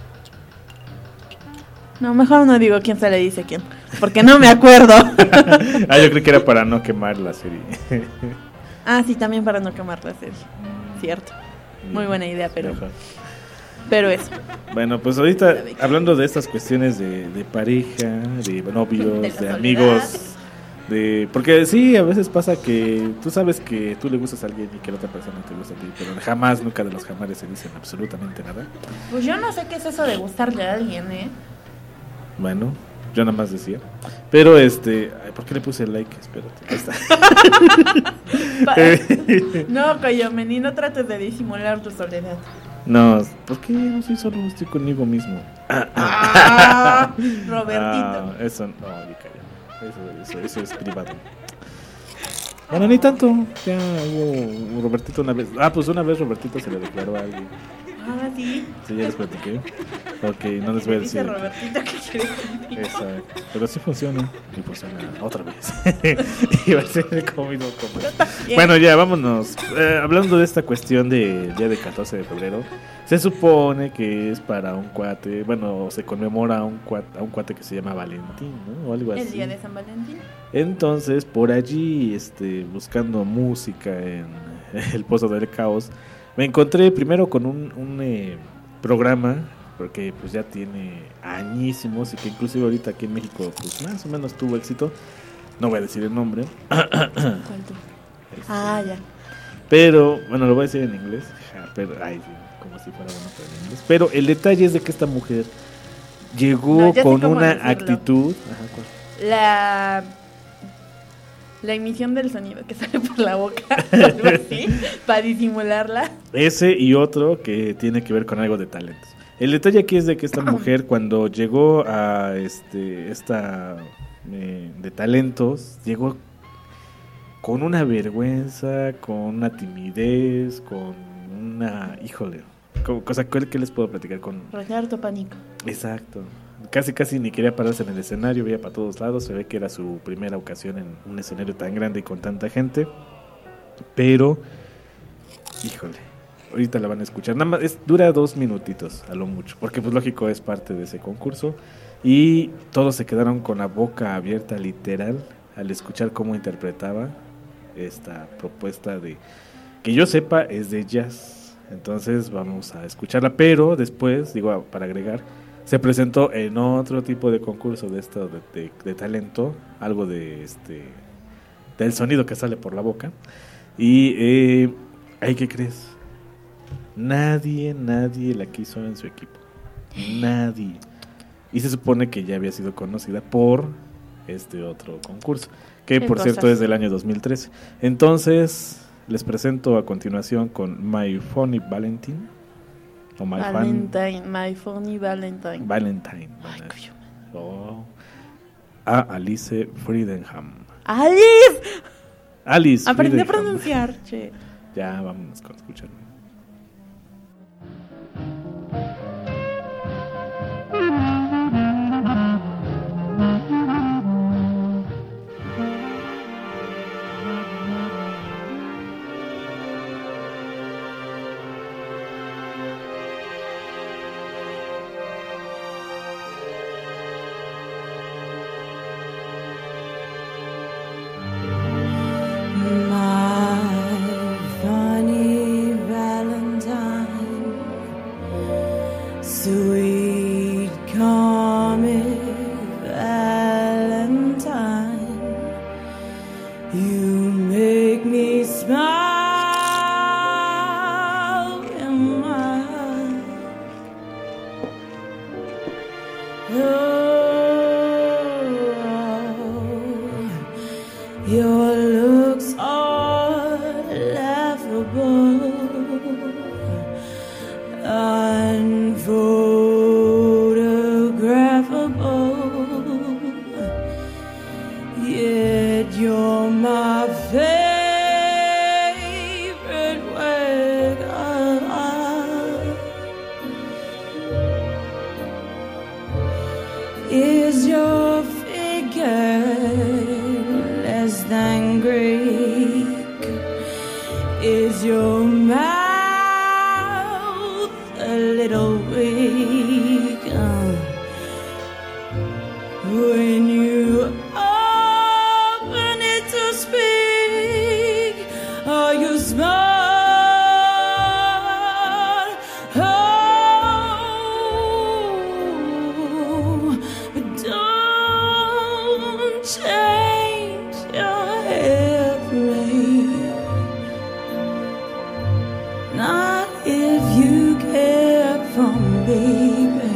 No, mejor no digo quién se le dice a quién, porque no me acuerdo. Ah, yo creí que era para no quemar la serie. Ah, sí, también para no quemar la serie. Cierto. Muy buena idea, pero... Mejor. Pero eso. Bueno, pues ahorita hablando de estas cuestiones de, de pareja, de novios, de, de amigos, de porque sí, a veces pasa que tú sabes que tú le gustas a alguien y que la otra persona te gusta a ti, pero jamás, nunca de los jamares se dicen absolutamente nada. Pues yo no sé qué es eso de gustarle a alguien, ¿eh? Bueno, yo nada más decía. Pero este, ay, ¿por qué le puse like? Espérate, ahí está. No, Koyomeni, no trates de disimular tu soledad. No, ¿por qué no soy solo? Estoy conmigo mismo. Ah, Robertito. Ah, eso no, ya calla. Eso, eso, eso es privado. Bueno, ni tanto. Ya hubo Robertito una vez. Ah, pues una vez Robertito se le declaró a alguien. Ah, sí. Sí, ya les platiqué. Ok, no les voy a Dice decir. Robertito que quiere contigo. Exacto. Pero sí funciona. Y funciona otra vez. Y va a ser comido como. Bueno, ya, vámonos. Eh, hablando de esta cuestión de día de catorce de febrero, se supone que es para un cuate. Bueno, se conmemora a un cuate, a un cuate que se llama Valentín, ¿no? O algo así. El día de San Valentín. Entonces, por allí, este, buscando música en el Pozo del Caos, me encontré primero con un, un eh, programa, porque pues ya tiene añísimos y que inclusive ahorita aquí en México pues más o menos tuvo éxito. No voy a decir el nombre. ¿Cuánto? Ah, ya. Pero, bueno, lo voy a decir en inglés. Ja, pero, ay, como si fuera bueno pero en inglés. Pero el detalle es de que esta mujer llegó No, ya sé con cómo una decirlo. actitud. Ajá, ¿cuál? La... La emisión del sonido que sale por la boca, algo así, para disimularla. Ese y otro que tiene que ver con algo de talentos. El detalle aquí es de que esta mujer cuando llegó a este esta eh, de talentos, llegó con una vergüenza, con una timidez, con una, híjole, co- cosa que les puedo platicar con. Roberto Pánico. Exacto. Casi casi ni quería pararse en el escenario, veía para todos lados, se ve que era su primera ocasión en un escenario tan grande y con tanta gente. Pero, híjole, ahorita la van a escuchar. Nada más, es, dura dos minutitos, a lo mucho, porque pues lógico es parte de ese concurso. Y todos se quedaron con la boca abierta, literal, al escuchar cómo interpretaba esta propuesta de, que yo sepa, es de jazz. Entonces vamos a escucharla, pero después, digo, para agregar, se presentó en otro tipo de concurso de esto de, de, de talento, algo de este del sonido que sale por la boca. Y eh, ¿ahí qué crees? Nadie, nadie la quiso en su equipo. Nadie. Y se supone que ya había sido conocida por este otro concurso, que por cierto es del año dos mil trece. Entonces, les presento a continuación con My Funny Valentine. O My Valentine, Fun... My Funny Valentine. Valentine. Ay, coño. Oh. A Alice Friedenham. ¡Alice! Alice Aprendí a Friedenham. pronunciar, che. Ya, vamos con escuchar. My funny Your looks are laughable, unphotographable, yet you're my favorite work of art. Is your figure less than Greek? Is your mouth a little weak? Uh, when you open it to speak, are you smart? Oh, but don't change your hair for me. Not if you care for me, baby.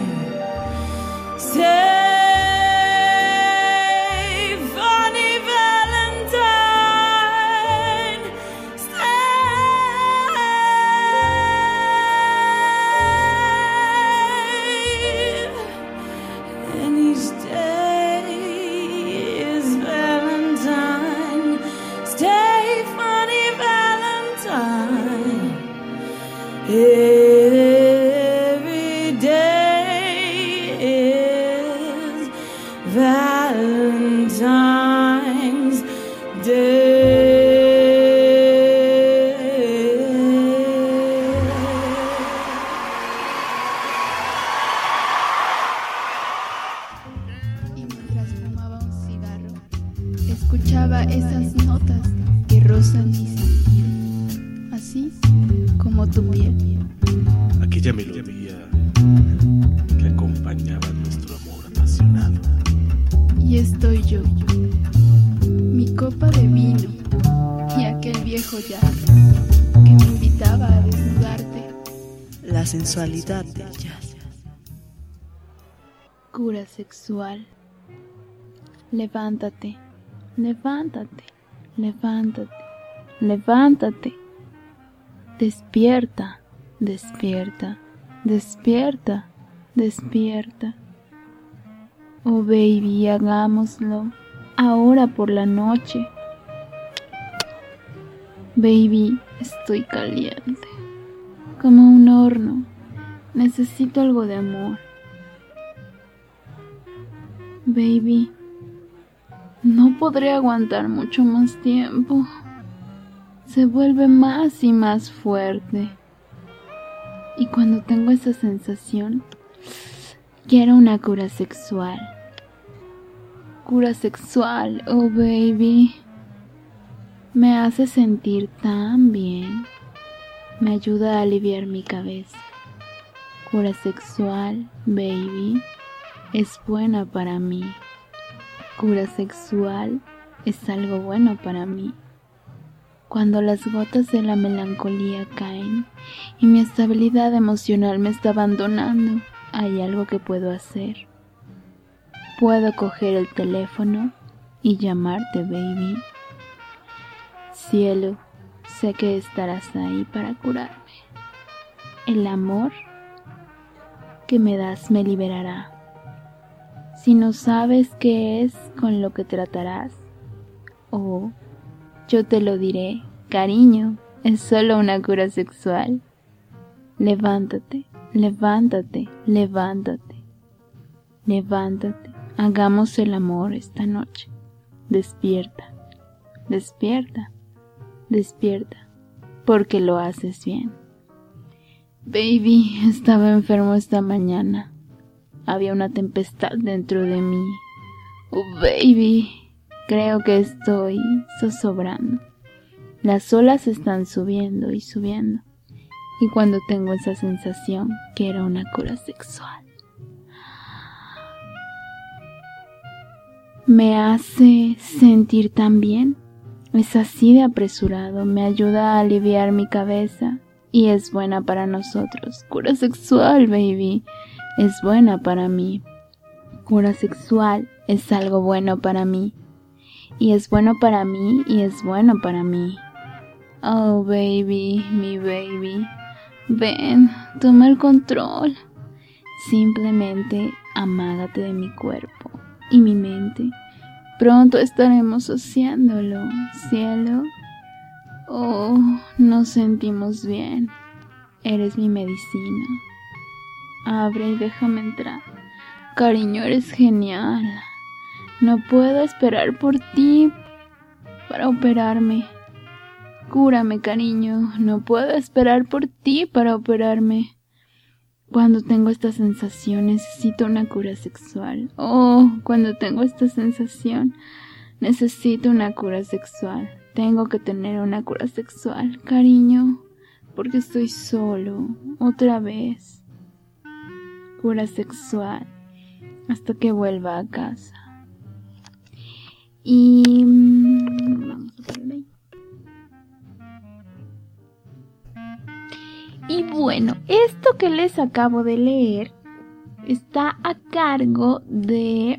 Stay, funny Valentine. Stay. And each day is Valentine. Stay, funny Valentine. Every day is Valentine's Y mientras fumaba un cigarro, escuchaba esas notas que rozan mi sentir, así como tu piel. Aquella melodía que acompañaba nuestro amor apasionado. Y estoy yo, mi copa de vino y aquel viejo jazz que me invitaba a desnudarte. La sensualidad del jazz. Cura sexual. Levántate, levántate, levántate, levántate. Despierta, despierta, despierta, despierta. Oh baby, hagámoslo ahora por la noche. Baby, estoy caliente, como un horno. Necesito algo de amor. Baby, no podré aguantar mucho más tiempo. Se vuelve más y más fuerte. Y cuando tengo esa sensación, quiero una cura sexual. Cura sexual, oh baby. Me hace sentir tan bien. Me ayuda a aliviar mi cabeza. Cura sexual, baby, es buena para mí. Cura sexual es algo bueno para mí. Cuando las gotas de la melancolía caen y mi estabilidad emocional me está abandonando, hay algo que puedo hacer. Puedo coger el teléfono y llamarte, baby. Cielo, sé que estarás ahí para curarme. El amor que me das me liberará. Si no sabes qué es con lo que tratarás, oh, yo te lo diré, cariño, es solo una cura sexual. Levántate, levántate, levántate, levántate, hagamos el amor esta noche. Despierta, despierta, despierta, porque lo haces bien. Baby, estaba enfermo esta mañana. Había una tempestad dentro de mí. Oh, baby, creo que estoy zozobrando. Las olas están subiendo y subiendo. Y cuando tengo esa sensación, quiero una cura sexual. Me hace sentir tan bien. Es así de apresurado. Me ayuda a aliviar mi cabeza. Y es buena para nosotros. Cura sexual, baby. Es buena para mí. Cura sexual es algo bueno para mí. Y es bueno para mí y es bueno para mí. Oh, baby, mi baby. Ven, toma el control. Simplemente amágate de mi cuerpo y mi mente. Pronto estaremos haciéndolo, cielo. Oh, nos sentimos bien. Eres mi medicina. Abre y déjame entrar. Cariño, eres genial. No puedo esperar por ti para operarme. Cúrame, cariño. No puedo esperar por ti para operarme. Cuando tengo esta sensación, necesito una cura sexual. Oh, cuando tengo esta sensación, necesito una cura sexual. Tengo que tener una cura sexual, cariño, porque estoy solo. Otra vez. Cura sexual. Hasta que vuelva a casa. Y... vamos a poner ahí. Y bueno, esto que les acabo de leer está a cargo de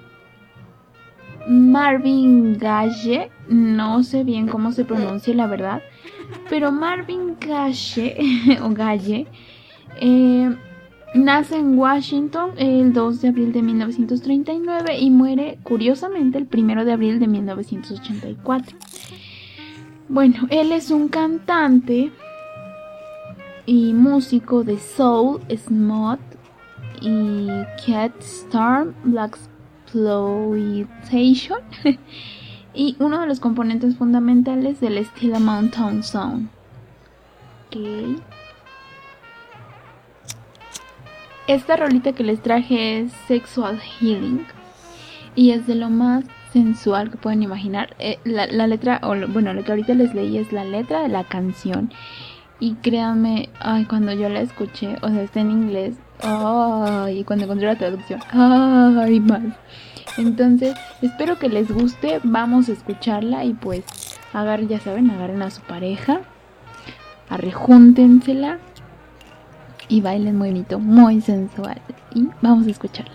Marvin Gaye. No sé bien cómo se pronuncia, la verdad, pero Marvin Gaye o Gaye eh, nace en Washington el dos de abril de mil novecientos treinta y nueve y muere curiosamente el primero de abril de mil novecientos ochenta y cuatro. Bueno, él es un cantante y músico de soul, smooth y cat storm, blaxploitation y uno de los componentes fundamentales del estilo Motown Sound. Okay. Esta rolita que les traje es Sexual Healing y es de lo más sensual que pueden imaginar. Eh, la, la letra, o lo, bueno, lo que ahorita les leí es la letra de la canción. Y créanme, ay, cuando yo la escuché, o sea, está en inglés, ay, y cuando encontré la traducción, ay, más. Entonces, espero que les guste, vamos a escucharla y pues, agarren, ya saben, agarren a su pareja, arrejúntensela y bailen muy bonito, muy sensual. Y vamos a escucharla.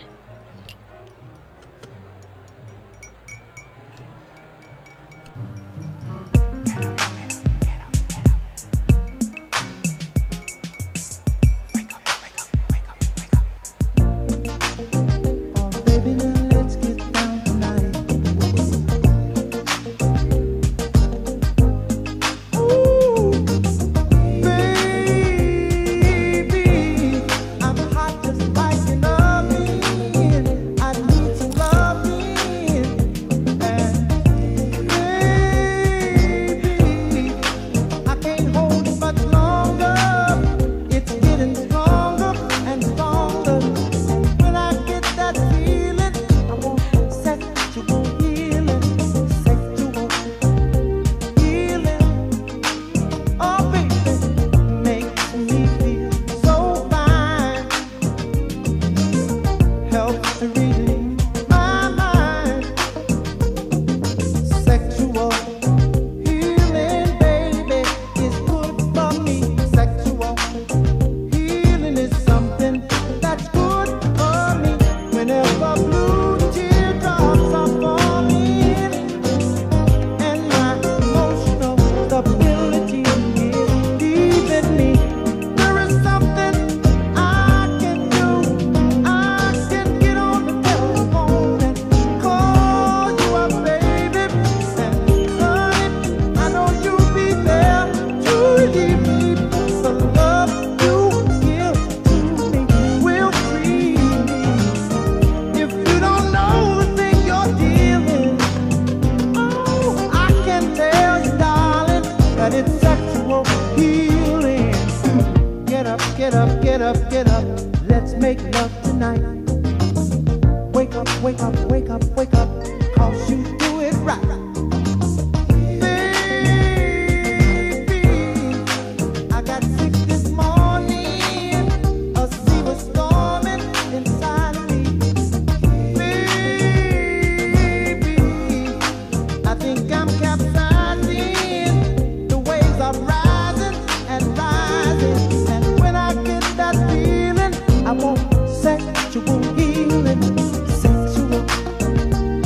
Sexual healing, sexual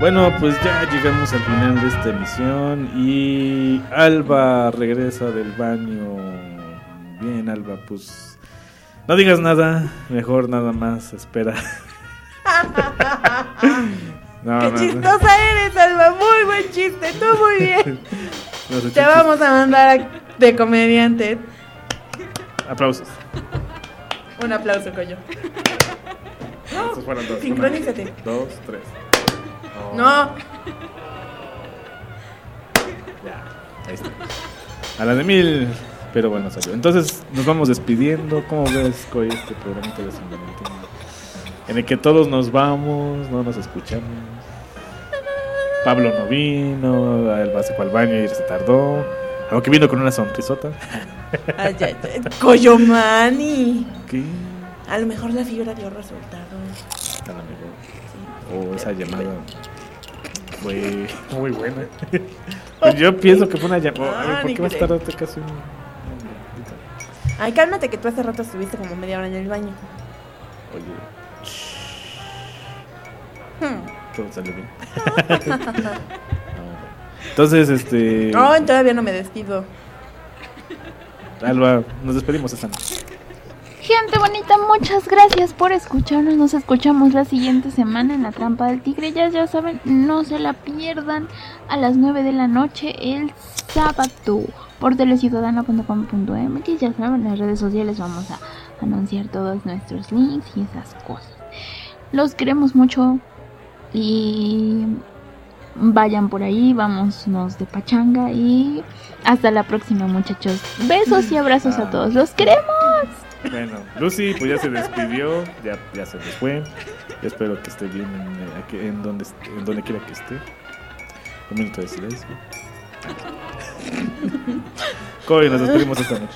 Bueno, pues ya llegamos al final de esta emisión y Alba regresa del baño. Bien, Alba, pues no digas nada, mejor nada más, espera. No, Qué no, chistosa no. eres, Alba. Muy buen chiste, tú muy bien. No sé, Te chiste. vamos a mandar a- de comediante. Aplausos. Un aplauso, coño. Estos fueron dos. Sincronízate. Una, dos, tres. No. Ya, ahí está. A la de mil, pero bueno, salió. Entonces nos vamos despidiendo. ¿Cómo ves, Coy, este programita de San Valentín? En el que todos nos vamos, no nos escuchamos. Pablo no vino, Alba se fue al baño y se tardó. Aunque vino con una sonrisota. Ay, ay, ay. Coyomani. ¿Qué? A lo mejor la fibra dio resultados. A lo mejor. O esa llamada fue muy buena. Pues yo pienso que fue una llamada. A ver, ¿por ni qué vas a creo. tardarte casi un... Ay, cálmate que tú hace rato estuviste como media hora en el baño. Oye, Hmm. todo salió bien. Entonces, este... No, todavía no me despido. Alba, nos despedimos esta noche. Gente bonita, muchas gracias por escucharnos. Nos escuchamos la siguiente semana en La Trampa del Tigre. Ya, ya saben, no se la pierdan a las nueve de la noche el sábado por teleciudadana punto com punto m x. Ya saben, en las redes sociales vamos a anunciar todos nuestros links y esas cosas. Los queremos mucho y vayan por ahí, vámonos de pachanga y hasta la próxima, muchachos. Besos y abrazos a todos. Los queremos. Bueno, Lucy pues ya se despidió, ya, ya se nos fue. Yo espero que esté bien en, aquí- en, donde, est- en donde quiera que esté. Un minuto de silencio. Coy, nos despedimos esta noche.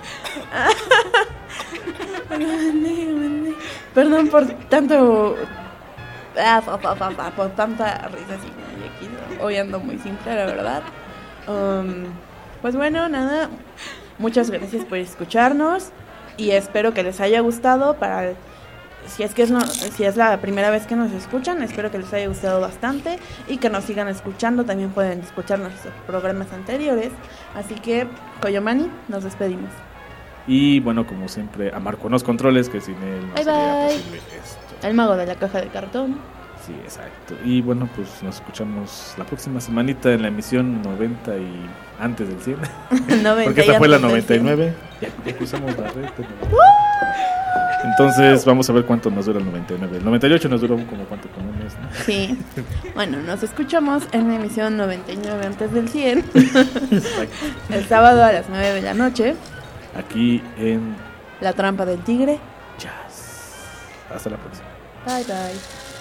Perdón por tanto. ah, fa, fa, fa, fa, Por tanta risa así. y aquí, ¿no? Hoy ando muy simple, la verdad. Um, pues bueno, nada. Muchas gracias por escucharnos. Y espero que les haya gustado. Para si es que es, no, si es la primera vez que nos escuchan, espero que les haya gustado bastante. Y que nos sigan escuchando. También pueden escuchar nuestros programas anteriores. Así que, Coyomani, nos despedimos. Y bueno, como siempre, a Marco en los controles, que sin él no Bye, sería bye. posible esto. El mago de la caja de cartón. Sí, exacto. Y bueno, pues nos escuchamos la próxima semanita en la emisión noventa y antes del cien. noventa Porque y esta fue la antes del noventa y nueve. Ya, ya cruzamos la red. Entonces vamos a ver cuánto nos dura el noventa y nueve. El noventa y ocho nos duró como cuánto, como un mes, ¿no? Sí. Bueno, nos escuchamos en la emisión noventa y nueve antes del cien. Exacto. El sábado a las nueve de la noche. Aquí en La Trampa del Tigre. Jazz. Hasta la próxima. Bye bye.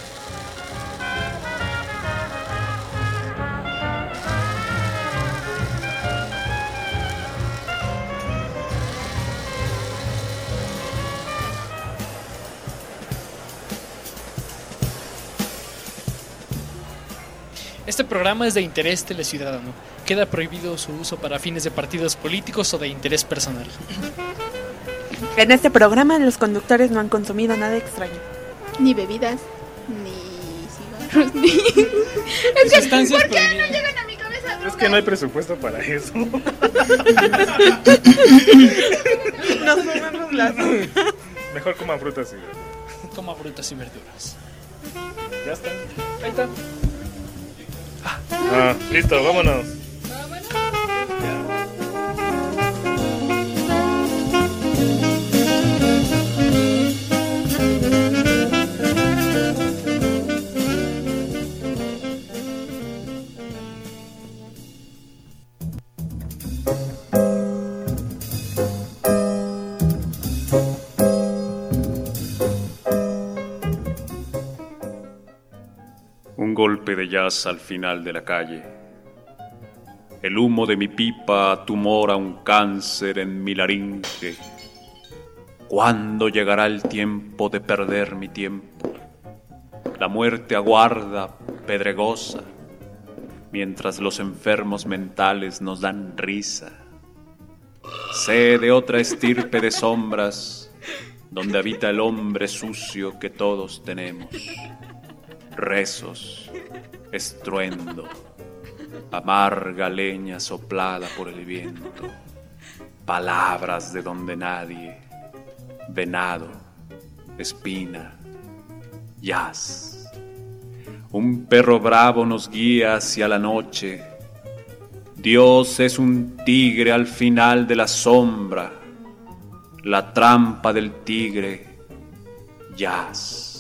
Este programa es de interés teleciudadano. Queda prohibido su uso para fines de partidos políticos o de interés personal. En este programa los conductores no han consumido nada extraño. Ni bebidas, ni cigarros, ni... Es que, Sustancias ¿por qué no prohibidas. llegan a mi cabeza? Es que no hay presupuesto para eso. Nos fumamos las... Mejor coman frutas y Coma frutas y verduras. ya está. Ahí está. Ah, listo, vámonos. Un golpe de jazz al final de la calle. El humo de mi pipa tumora un cáncer en mi laringe. ¿Cuándo llegará el tiempo de perder mi tiempo? La muerte aguarda, pedregosa, mientras los enfermos mentales nos dan risa. Sé de otra estirpe de sombras, donde habita el hombre sucio que todos tenemos. Rezos, estruendo, amarga leña soplada por el viento, palabras de donde nadie, venado, espina, jazz. Un perro bravo nos guía hacia la noche. Dios es un tigre al final de la sombra, la trampa del tigre, jazz.